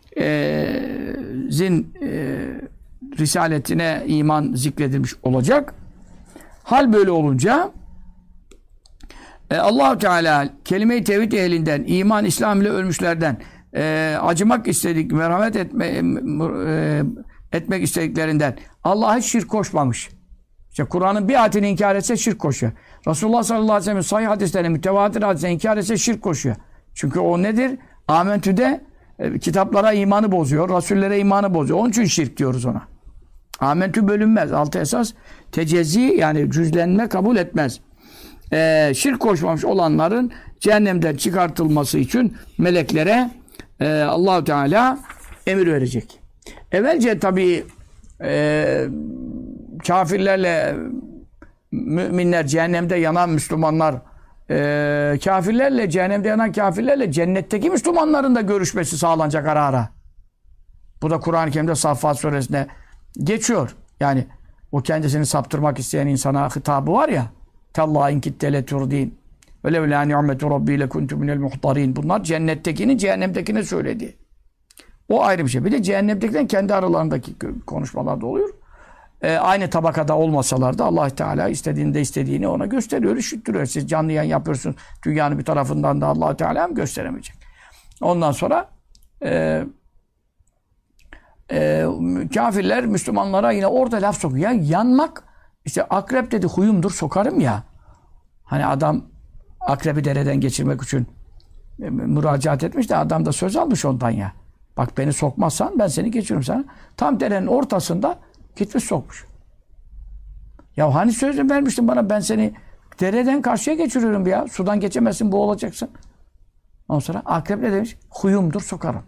risaletine iman zikredilmiş olacak. Hal böyle olunca Allah-u Teala kelime-i tevhid ehlinden, iman, İslam ile ölmüşlerden acımak istedik, merhamet etmek istediklerinden Allah'a hiç şirk koşmamış. İşte Kur'an'ın bir ayetini inkar etse şirk koşuyor. Resulullah sallallahu aleyhi ve sellem sahih hadislerine, mütevatir hadislerine inkar etse şirk koşuyor. Çünkü o nedir? Amentü'de kitaplara imanı bozuyor, rasullere imanı bozuyor. Onun için şirk diyoruz ona. Amentü bölünmez. Altı esas tecezzi, yani cüzlenme kabul etmez. Şirk koşmamış olanların cehennemden çıkartılması için meleklere Allah-u Teala emir verecek. Evvelce tabii kafirlerle müminler, cehennemde yanan Müslümanlar, kafirlerle, cehennemde yanan kafirlerle cennetteki Müslümanların da görüşmesi sağlanacak ara ara. Bu da Kur'an-ı Kerim'de Saffat Suresi'nde geçiyor. Yani o kendisini saptırmak isteyen insana hitabı var ya. Tallahi in kitte leturdin. Ve lev la ni'metu rabbi lekuntu minel muhtarin. Bunlar cennettekinin cehennemdekine söylediği. O ayrı bir şey. Bir de cehennemdekilerin kendi aralarındaki konuşmalar da oluyor. Aynı tabakada olmasalar da Allah Teala istediğini ona gösteriyor, üşüttürüyor. Siz canlı yayın yapıyorsunuz. Dünyanın bir tarafından da Allah Teala mı gösteremeyecek? Ondan sonra kafirler Müslümanlara yine orada laf sokuyor. Ya yanmak, işte akrep dedi huyumdur sokarım ya. Hani adam akrebi dereden geçirmek için müracaat etmiş de adam da söz almış ondan ya. Bak beni sokmazsan ben seni geçiririm sana. Tam derenin ortasında gitmiş sokmuş. Ya hani söz vermiştin bana, ben seni dereden karşıya geçiriyorum ya. Sudan geçemezsin, boğulacaksın. Ondan sonra akrep ne demiş? Huyumdur sokarım.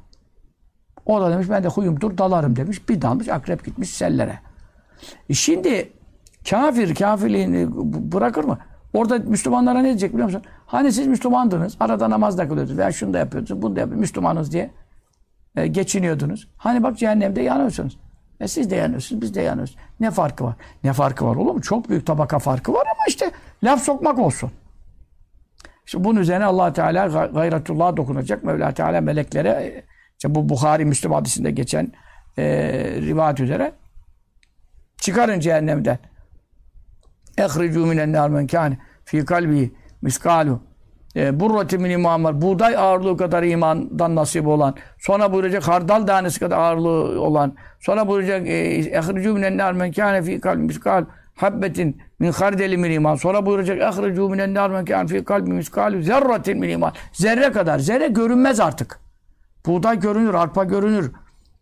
O da demiş ben de huyumdur dalarım demiş. Bir dalmış, akrep gitmiş sellere. Şimdi kafirliğini bırakır mı? Orada Müslümanlara ne diyecek biliyor musun? Hani siz Müslümandınız, arada namaz da kılıyordunuz veya şunu da yapıyordunuz, bunu da yapıyordunuz, Müslümanız diye geçiniyordunuz. Hani bak cehennemde yanıyorsunuz. Siz de yanıyorsunuz, biz de yanıyoruz. Ne farkı var? Ne farkı var oğlum? Çok büyük tabaka farkı var ama işte laf sokmak olsun. İşte bunun üzerine Allah Teala gayretullah'a dokunacak. Mevla Teala meleklere, işte bu Buhari Müslim hadisinde geçen rivayet üzere, çıkarın cehennemden. اَخْرِجُوا مِنَ النَّارِ مَنْ كَانَ فِي قَلْبِهِ مِسْقَالُ burrati min iman var. Buğday ağırlığı kadar imandan nasip olan. Sonra buyuracak hardal tanesi kadar ağırlığı olan. Sonra buyuracak اَخْرِجُوا مِنَ النَّارِ مَنْ كَانَ فِي قَلْبِ مِسْقَالُ habbetin min hardeli min iman. Sonra buyuracak اَخْرِجُوا مِنَ النَّارِ مَنْ كَانَ فِي قَلْبِ مِسْقَالُ zerratin min iman. Zerre kadar. Zerre görünmez artık. Buğday görünür, arpa görünür.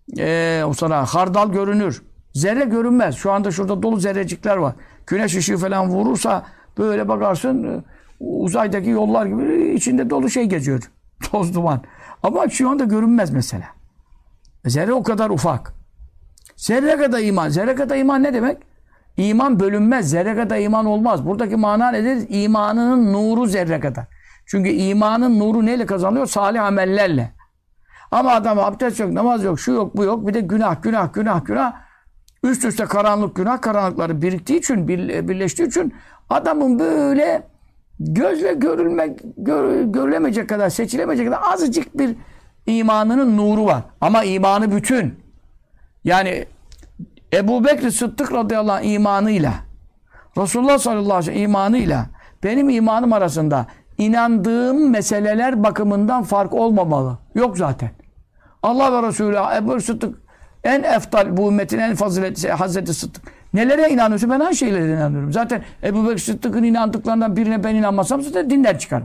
O sonra hardal görünür. Zerre görünmez. Şu anda şurada dolu zerrecikler var. Güneş ışığı falan vurursa böyle bakarsın uzaydaki yollar gibi içinde dolu şey geziyor. Toz duman. Ama şu anda görünmez mesela. Zerre o kadar ufak. Zerre kadar iman. Zerre kadar iman ne demek? İman bölünmez. Zerre kadar iman olmaz. Buradaki mana nedir? İmanının nuru zerre kadar. Çünkü imanın nuru neyle kazanılıyor? Salih amellerle. Ama adam abdest yok, namaz yok, şu yok, bu yok. Bir de günah. Üst üste günah karanlıkları biriktiği için, birleştiği için adamın böyle gözle görülemeyecek kadar, seçilemeyecek kadar azıcık bir imanının nuru var. Ama imanı bütün. Yani Ebu Bekir Sıddık radıyallahu anh imanıyla, Resulullah sallallahu aleyhi ve sellem imanıyla benim imanım arasında inandığım meseleler bakımından fark olmamalı. Yok zaten. Allah ve Resulü Ebu Bekir Sıddık en eftal, bu ümmetin en faziletli Hazreti Sıddık. Nelere inanıyorsun? Ben her şeylere inanıyorum. Zaten Ebu Bekir Sıddık'ın inandıklarından birine ben inanmasam zaten dinden çıkarım.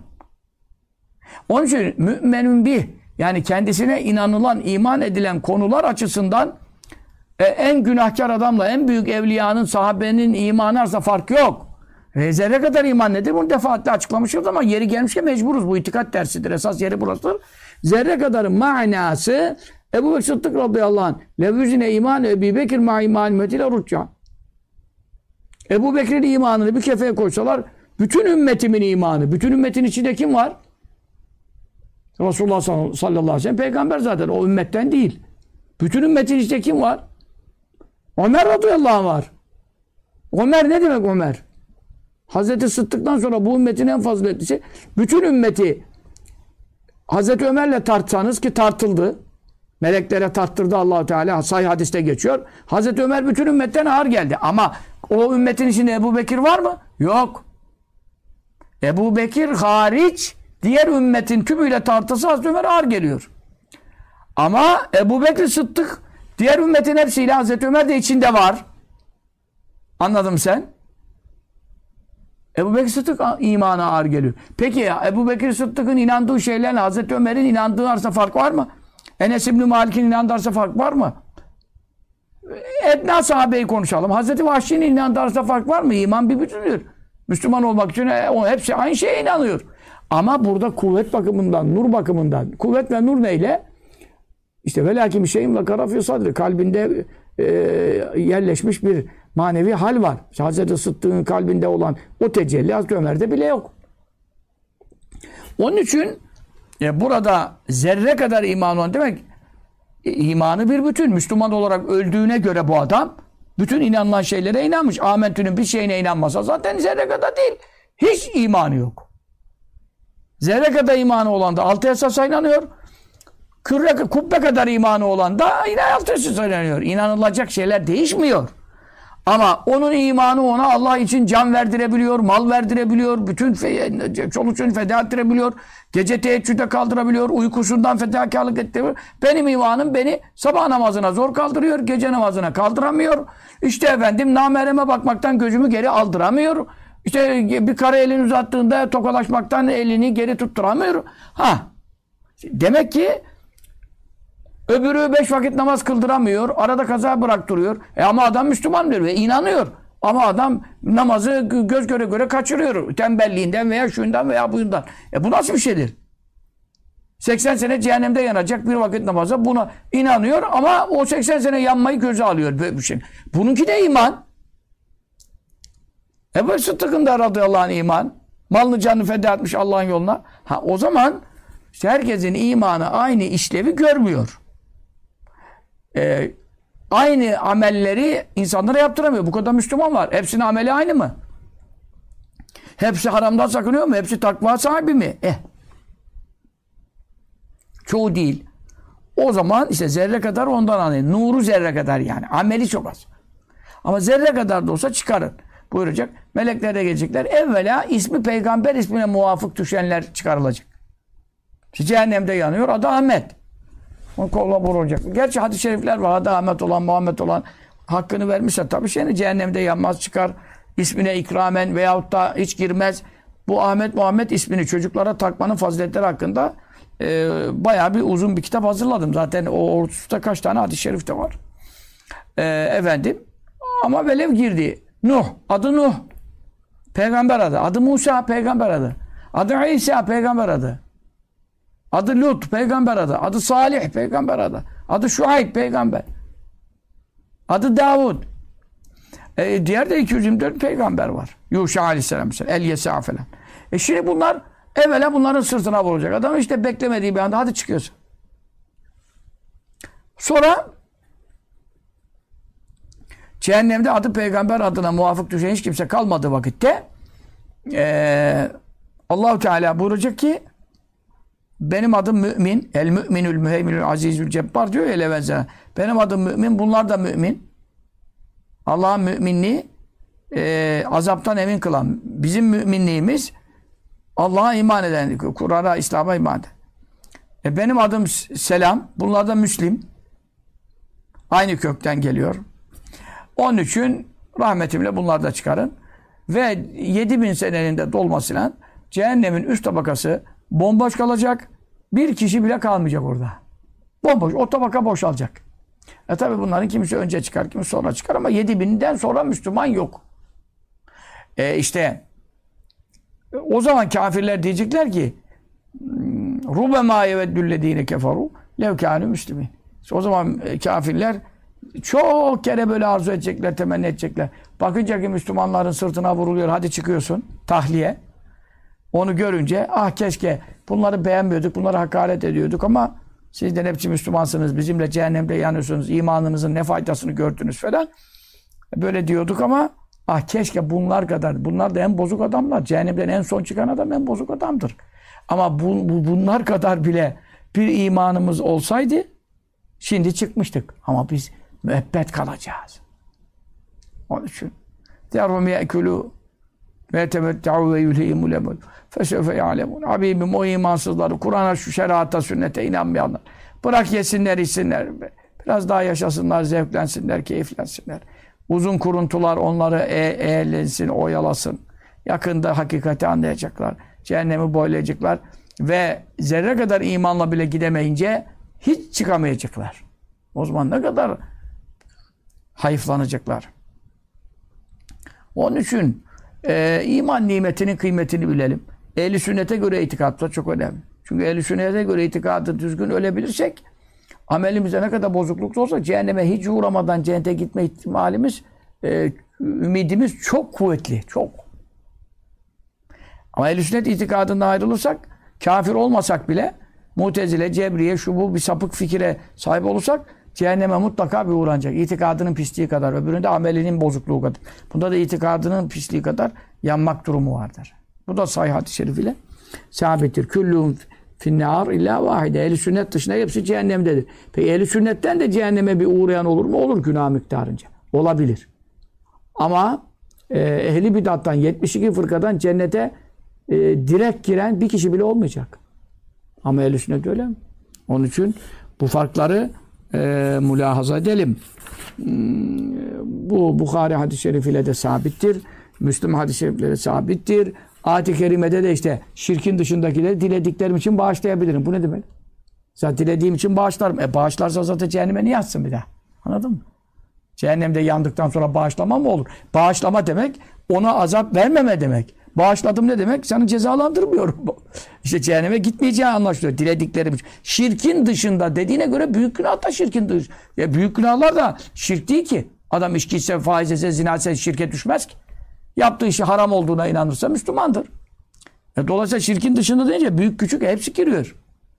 Onun için mü'menun bih, yani kendisine inanılan, iman edilen konular açısından en günahkar adamla en büyük evliyanın, sahabenin imanı arasında fark yok. Zerre kadar iman nedir? Bunu defaatle açıklamışız ama yeri gelmişken mecburuz. Bu itikat dersidir. Esas yeri burasıdır. Zerre kadarın manası Ebu Bekir Sıddık radıyallahu anh levüzine iman Ebu Bekir ma iman ümmetiyle rutca. Ebu Bekir'in imanını bir kefeye koysalar bütün ümmetimin imanı. Bütün ümmetin içinde kim var? Resulullah sallallahu aleyhi ve sellem peygamber zaten. O ümmetten değil. Bütün ümmetin içinde kim var? Ömer radıyallahu anh var. Ömer ne demek Ömer? Hazreti Sıddık'tan sonra bu ümmetin en faziletlisi. Bütün ümmeti Hazreti Ömer'le tartsanız ki tartıldı. Meleklere tarttırdı Allah-u Teala. Sahih hadiste geçiyor. Hazreti Ömer bütün ümmetten ağır geldi. Ama o ümmetin içinde Ebu Bekir var mı? Yok. Ebu Bekir hariç diğer ümmetin tümüyle tartılsa Hazreti Ömer ağır geliyor. Ama Ebu Bekir Sıddık diğer ümmetin hepsiyle Hazreti Ömer de içinde var. Anladın mı sen? Ebu Bekir Sıddık imana ağır geliyor. Peki ya Ebu Bekir Sıddık'ın inandığı şeylerle Hazreti Ömer'in inandığı arasında fark var mı? Enes İbni Malik'in inandığı arasında fark var mı? Edna sahabeyi konuşalım. Hazreti Vahşi'nin inandığı arasında fark var mı? İman bir bütündür. Müslüman olmak için hepsi aynı şeye inanıyor. Ama burada kuvvet bakımından, nur bakımından, kuvvet ve nur neyle? İşte velakin bir şeyin ve karafi sadri, kalbinde yerleşmiş bir manevi hal var. Hazreti Sıddık'ın kalbinde olan o tecelli Hazreti Ömer'de bile yok. Onun için burada zerre kadar iman olan demek, imanı bir bütün. Müslüman olarak öldüğüne göre bu adam bütün inanılan şeylere inanmış. Amentü'nün bir şeyine inanmasa zaten zerre kadar değil. Hiç imanı yok. Zerre kadar imanı olan da altı esasa inanıyor. Kubbe kadar imanı olan da yine altı esasa inanıyor. İnanılacak şeyler değişmiyor. Ama onun imanı ona Allah için can verdirebiliyor, mal verdirebiliyor, bütün çoluk çocuğunu feda ettirebiliyor, gece teheccüde kaldırabiliyor, uykusundan fedakarlık ettirebiliyor. Benim imanım beni sabah namazına zor kaldırıyor, gece namazına kaldıramıyor. İşte efendim namereme bakmaktan gözümü geri aldıramıyor. İşte bir kare elini uzattığında tokalaşmaktan elini geri tutturamıyor. Demek ki öbürü 5 vakit namaz kıldıramıyor. Arada kaza bıraktırıyor. Ama adam Müslümandır ve inanıyor. Ama adam namazı göz göre göre kaçırıyor. Tembelliğinden veya şundan veya buyundan. Bu nasıl bir şeydir? 80 sene cehennemde yanacak bir vakit namaza buna inanıyor ama o 80 sene yanmayı göze alıyor. Böyle bir şey. Bununki de iman. Ebu Sıddık'ın da radıyallahu anh iman. Malını canını feda etmiş Allah'ın yoluna. O zaman işte herkesin imanı aynı işlevi görmüyor. Aynı amelleri insanlara yaptıramıyor. Bu kadar Müslüman var. Hepsinin ameli aynı mı? Hepsi haramdan sakınıyor mu? Hepsi takva sahibi mi? Çoğu değil. O zaman işte zerre kadar ondan anlayın. Nuru zerre kadar yani. Ameli çok az. Ama zerre kadar da olsa çıkarın. Buyuracak. Melekler de gelecekler. Evvela ismi peygamber ismine muvafık düşenler çıkarılacak. İşte cehennemde yanıyor. Adı Ahmet. Onun koluna vurulacak. Gerçi hadis-i şerifler var. Adı Ahmet olan, Muhammed olan hakkını vermişse tabii cehennemde yanmaz çıkar. İsmine ikramen veyahut da hiç girmez. Bu Ahmet Muhammed ismini çocuklara takmanın faziletleri hakkında bayağı bir uzun bir kitap hazırladım. Zaten o ortada kaç tane hadis-i şerif de var. Efendim. Ama velev girdi. Nuh. Adı Nuh. Peygamber adı. Adı Musa. Peygamber adı. Adı İsa. Peygamber adı. Adı Lut. Peygamber adı. Adı Salih. Peygamber adı. Adı Şuayb. Peygamber. Adı Davud. Diğer de 224 peygamber var. Yuşa aleyhisselam mesela. El-Yesa falan. Şimdi bunlar evvela bunların sırtına vuracak. Adam işte beklemediği bir anda hadi çıkıyorsun. Sonra cehennemde adı peygamber adına muvafık düşen hiç kimse kalmadığı vakitte Allah-u Teala buyuracak ki benim adım mümin. El müminül müheyminül azizül cebbar diyor ya Levenza. Benim adım mümin. Bunlar da mümin. Allah'ın müminliği azaptan emin kılan. Bizim müminliğimiz Allah'a iman eden, Kur'an'a, İslam'a iman eden. Benim adım Selam. Bunlar da Müslim. Aynı kökten geliyor. Onun için rahmetimle bunlar da çıkarın. Ve 7000 senenin de dolmasıyla cehennemin üst tabakası bomboş kalacak. Bir kişi bile kalmayacak orada. Bomboş. O tabaka boşalacak. Tabi bunların kimisi önce çıkar, kimisi sonra çıkar ama 7000'den sonra Müslüman yok. İşte o zaman kafirler diyecekler ki Rubema yeveddüllezine keferu lev kânü müslümin. O zaman kafirler çok kere böyle arzu edecekler, temenni edecekler. Bakınca ki Müslümanların sırtına vuruluyor, hadi çıkıyorsun, tahliye. Onu görünce keşke bunları beğenmiyorduk, bunları hakaret ediyorduk ama sizden hepsi Müslümansınız, bizimle cehennemde yanıyorsunuz, imanınızın ne faydasını gördünüz falan. Böyle diyorduk ama keşke bunlar kadar, bunlar da en bozuk adamlar. Cehennemden en son çıkan adam en bozuk adamdır. Ama bunlar kadar bile bir imanımız olsaydı şimdi çıkmıştık. Ama biz müebbet kalacağız. Onun için derum ye'kulû ve yetemetta'û ve yulhîmul emel fesevfe ya'lemûn. Habibim o imansızları, Kur'an'a, şu şerata, sünnete inanmayanlar. Bırak yesinler, içsinler. Biraz daha yaşasınlar, zevklensinler, keyiflensinler. Uzun kuruntular onları eğlensin, oyalasın. Yakında hakikati anlayacaklar. Cehennemi boylayacaklar. Ve zerre kadar imanla bile gidemeyince hiç çıkamayacaklar. O zaman ne kadar hayıflanacaklar. Onun için iman nimetinin kıymetini bilelim. Ehl-i sünnete göre itikat da çok önemli. Çünkü ehl-i sünnete göre itikadı düzgün ölebilirsek amelimizde ne kadar bozukluk olsa cehenneme hiç uğramadan cennete gitme ihtimalimiz, ümidimiz çok kuvvetli. Çok. Ama ehl-i sünnet itikadından ayrılırsak, kafir olmasak bile Mu'tezile, Cebriye, şu bu bir sapık fikire sahip olursak cehenneme mutlaka bir uğranacak. İtikadının pisliği kadar. Öbüründe amelinin bozukluğu kadar. Bunda da itikadının pisliği kadar yanmak durumu vardır. Bu da sahih hadis-i şerif ile sabittir. Küllûhum finnâr illâ vâhide. Ehl-i sünnet dışında hepsi cehennemdedir. Peki ehl-i sünnetten de cehenneme bir uğrayan olur mu? Olur günah miktarınca. Olabilir. Ama ehli bidattan 72 fırkadan cennete direkt giren bir kişi bile olmayacak. Ama ehl-i sünnet öyle mi? Onun için bu farkları mülahaza edelim. Bu Bukhari hadis-i şerifiyle de sabittir. Müslüm hadis-i şerifleri sabittir. Ayet-i kerimede de işte şirkin dışındakileri dilediklerim için bağışlayabilirim. Bu ne demek? Zaten dilediğim için bağışlarım. Bağışlarsa zaten cehenneme niye atsın bir daha? Anladın mı? Cehennemde yandıktan sonra bağışlama mı olur? Bağışlama demek ona azap vermeme demek. Bağışladım ne demek? Seni cezalandırmıyorum. İşte cehenneme gitmeyeceği anlaşılıyor. Dilediklerim için. Şirkin dışında dediğine göre büyük günah da şirkin dışında. Büyük günahlar da şirk değil ki. Adam içki içse, faiz etse, zina etse şirke düşmez ki. Yaptığı işi haram olduğuna inanırsa Müslümandır. Dolayısıyla şirkin dışında deyince büyük küçük hepsi giriyor.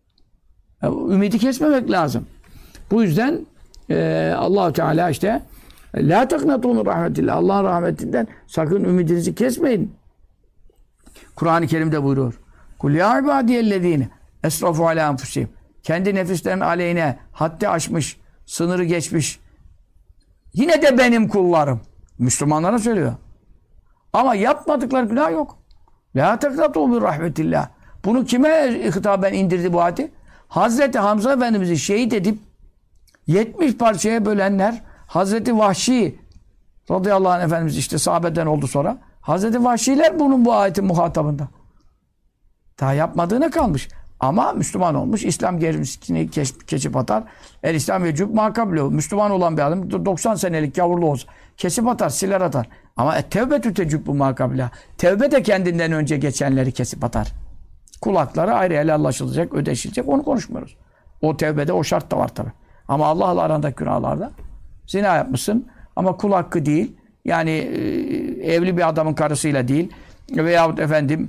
Ümidi kesmemek lazım. Bu yüzden Allah-u Teala işte la taknatu min rahmetillah. Allah'ın rahmetinden sakın ümidinizi kesmeyin. Kur'an-ı Kerim'de buyuruyor. Kul ya ibadiyellezine esrafu ala enfusihim. Kendi nefislerinin aleyhine haddi aşmış, sınırı geçmiş. Yine de benim kullarım. Müslümanlara söylüyor. Ama yapmadıkları günah yok. La taknatu min rahmetillah. Bunu kime hitaben indirdi bu ayeti? Hazreti Hamza Efendimiz'i şehit edip 70 parçaya bölenler, Hazreti Vahşi radıyallahu anh Efendimiz işte sahabeden oldu sonra. Hazreti Vahşiler bunun bu ayetin muhatabında. Daha yapmadığına kalmış. Ama Müslüman olmuş. İslam gerisini kesip atar. El İslam ve cüb makablo. Müslüman olan bir adam 90 senelik yavurlu olsa kesip atar, siler atar. Ama tevbe tütecüb bu makabla. Tevbe de kendinden önce geçenleri kesip atar. Kulakları ayrı helallaşılacak, ödeşilecek. Onu konuşmuyoruz. O tevbede o şart da var tabi. Ama Allah'la arandaki günahlarda zina yapmışsın ama kul hakkı değil. Yani evli bir adamın karısıyla değil. Veyahut efendim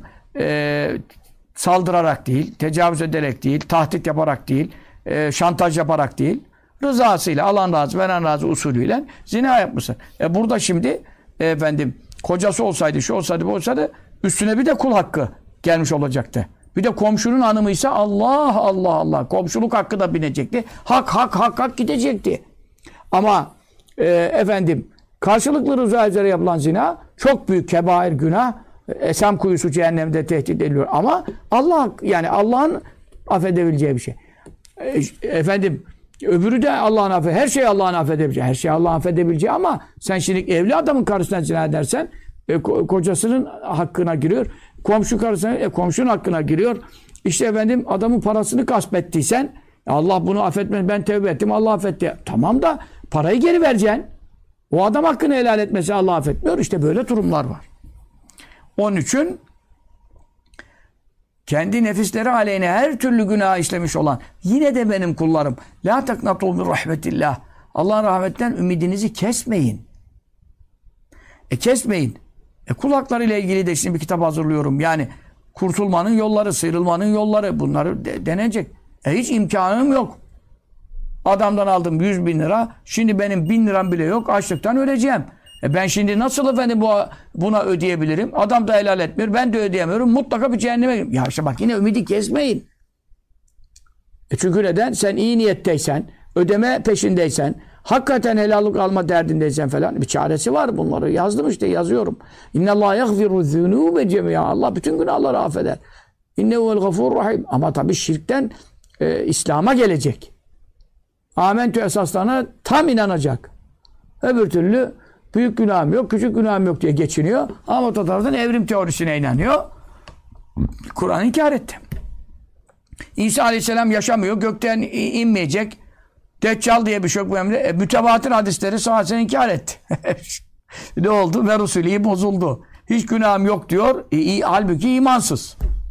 saldırarak değil, tecavüz ederek değil, tahdit yaparak değil, şantaj yaparak değil. Rızasıyla, alan razı, veren razı usulüyle zina yapmışsın. Burada şimdi efendim kocası olsaydı, şu olsaydı, bu olsaydı üstüne bir de kul hakkı gelmiş olacaktı. Bir de komşunun hanımıysa Allah Allah Allah. Komşuluk hakkı da binecekti. Hak gidecekti. Ama efendim karşılıklı rıza üzere yapılan zina çok büyük kebair günah. Esam kuyusu cehennemde tehdit ediliyor. Ama Allah yani Allah'ın affedebileceği bir şey. Efendim öbürü de Allah'ın affedebileceği. Her şey Allah'ın affedebileceği. Her şey Allah'ın affedebileceği ama sen şimdi evli adamın karısına zina edersen kocasının hakkına giriyor. Komşu karısına komşunun hakkına giriyor. İşte efendim adamın parasını gasp ettiysen Allah bunu affetmez. Ben tevbe ettim. Allah affetti. Tamam da parayı geri vereceksin. O adam hakkını helal etmesi Allah affetmiyor. İşte böyle durumlar var. Onun için kendi nefisleri aleyhine her türlü günah işlemiş olan yine de benim kullarım. La taknatu min rahmetillah. Allah'ın rahmetinden ümidinizi kesmeyin. Kesmeyin. Kul hakları ile ilgili de şimdi bir kitap hazırlıyorum. Yani kurtulmanın yolları, sıyrılmanın yolları bunları denecek. Hiç imkanım yok. Adamdan aldım 100 bin lira. Şimdi benim 1000 liram bile yok. Açlıktan öleceğim. Ben şimdi nasıl efendim buna ödeyebilirim? Adam da helal etmiyor. Ben de ödeyemiyorum. Mutlaka bir cehenneme gidiyorum. Ya işte bak yine ümidi kesmeyin. Çünkü neden? Sen iyi niyetteysen, ödeme peşindeysen, hakikaten helallik alma derdindeysen falan bir çaresi var bunları. Yazdım işte yazıyorum. İnnallâhe yagfiru zûnûbe cemî'a. Allah bütün günahları affeder. İnnehuvel gafûr rahim. Ama tabii şirkten İslam'a gelecek. Âmentü esaslarına tam inanacak. Öbür türlü büyük günahım yok, küçük günahım yok diye geçiniyor. Ama o taraftan evrim teorisine inanıyor. Kur'an inkar etti. İsa Aleyhisselam yaşamıyor, gökten inmeyecek. Deccal diye bir şey yok bu emri. Mütevatir hadisleri sahasen inkar etti. Ne oldu? Ve Resulî bozuldu. Hiç günahım yok diyor. Halbuki imansız.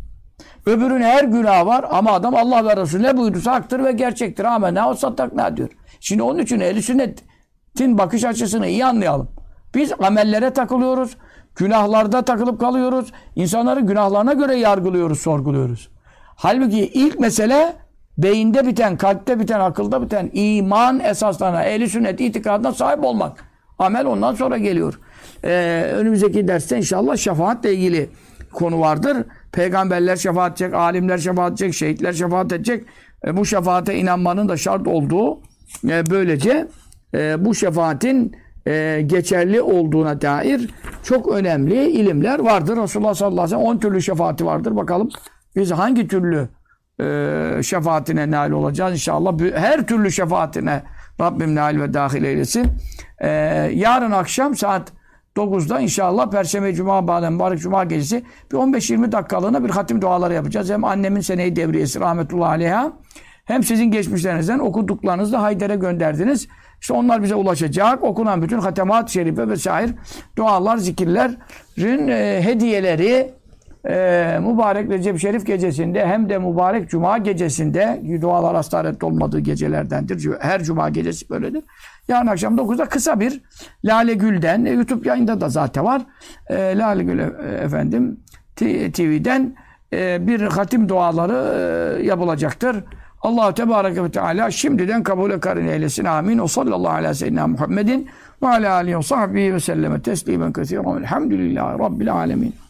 Öbürünün her günahı var ama adam Allah ve Resulü ne buyurduysa haktır ve gerçektir. Amenna ve sattakna diyor. Şimdi onun için ehl-i sünnetin bakış açısını iyi anlayalım. Biz amellere takılıyoruz. Günahlarda takılıp kalıyoruz. İnsanları günahlarına göre yargılıyoruz, sorguluyoruz. Halbuki ilk mesele beyinde biten, kalpte biten, akılda biten iman esaslarına, ehl-i sünnet itikadına sahip olmak. Amel ondan sonra geliyor. Önümüzdeki derste inşallah şefaatle ilgili konu vardır. Peygamberler şefaat edecek, alimler şefaat edecek, şehitler şefaat edecek. Bu şefaate inanmanın da şart olduğu, böylece bu şefaatin geçerli olduğuna dair çok önemli ilimler vardır. Resulullah sallallahu aleyhi ve sellem 10 türlü şefaati vardır. Bakalım biz hangi türlü şefaatine nail olacağız inşallah. Her türlü şefaatine Rabbim nail ve dahil eylesin. Yarın akşam saat 9'da inşallah Perşembe, Cuma, Badem, Mübarek Cuma gecesi bir 15-20 dakikalığına bir hatim duaları yapacağız. Hem annemin seneyi devriyesi rahmetullahi aleyha, hem sizin geçmişlerinizden okuduklarınızı da Hayder'e gönderdiniz. İşte onlar bize ulaşacak. Okunan bütün hatemat-ı şerife vesaire dualar, zikirlerin hediyeleri mübarek Recep Şerif gecesinde hem de mübarek Cuma gecesinde, dualar hastanetle olmadığı gecelerdendir. Her Cuma gecesi böyledir. Yarın akşam 9'da kısa bir Lale Gül'den, YouTube yayında da zaten var. Lale Gül efendim TV'den bir hatim duaları yapılacaktır. Allah-u Tebareke ve Teala şimdiden kabule karin eylesin. Amin. O sallallahu aleyhi ve seyyidina Muhammedin ve ala alihi ve sahbihi ve selleme teslimen kesiren. Elhamdülillahi Rabbil alemin.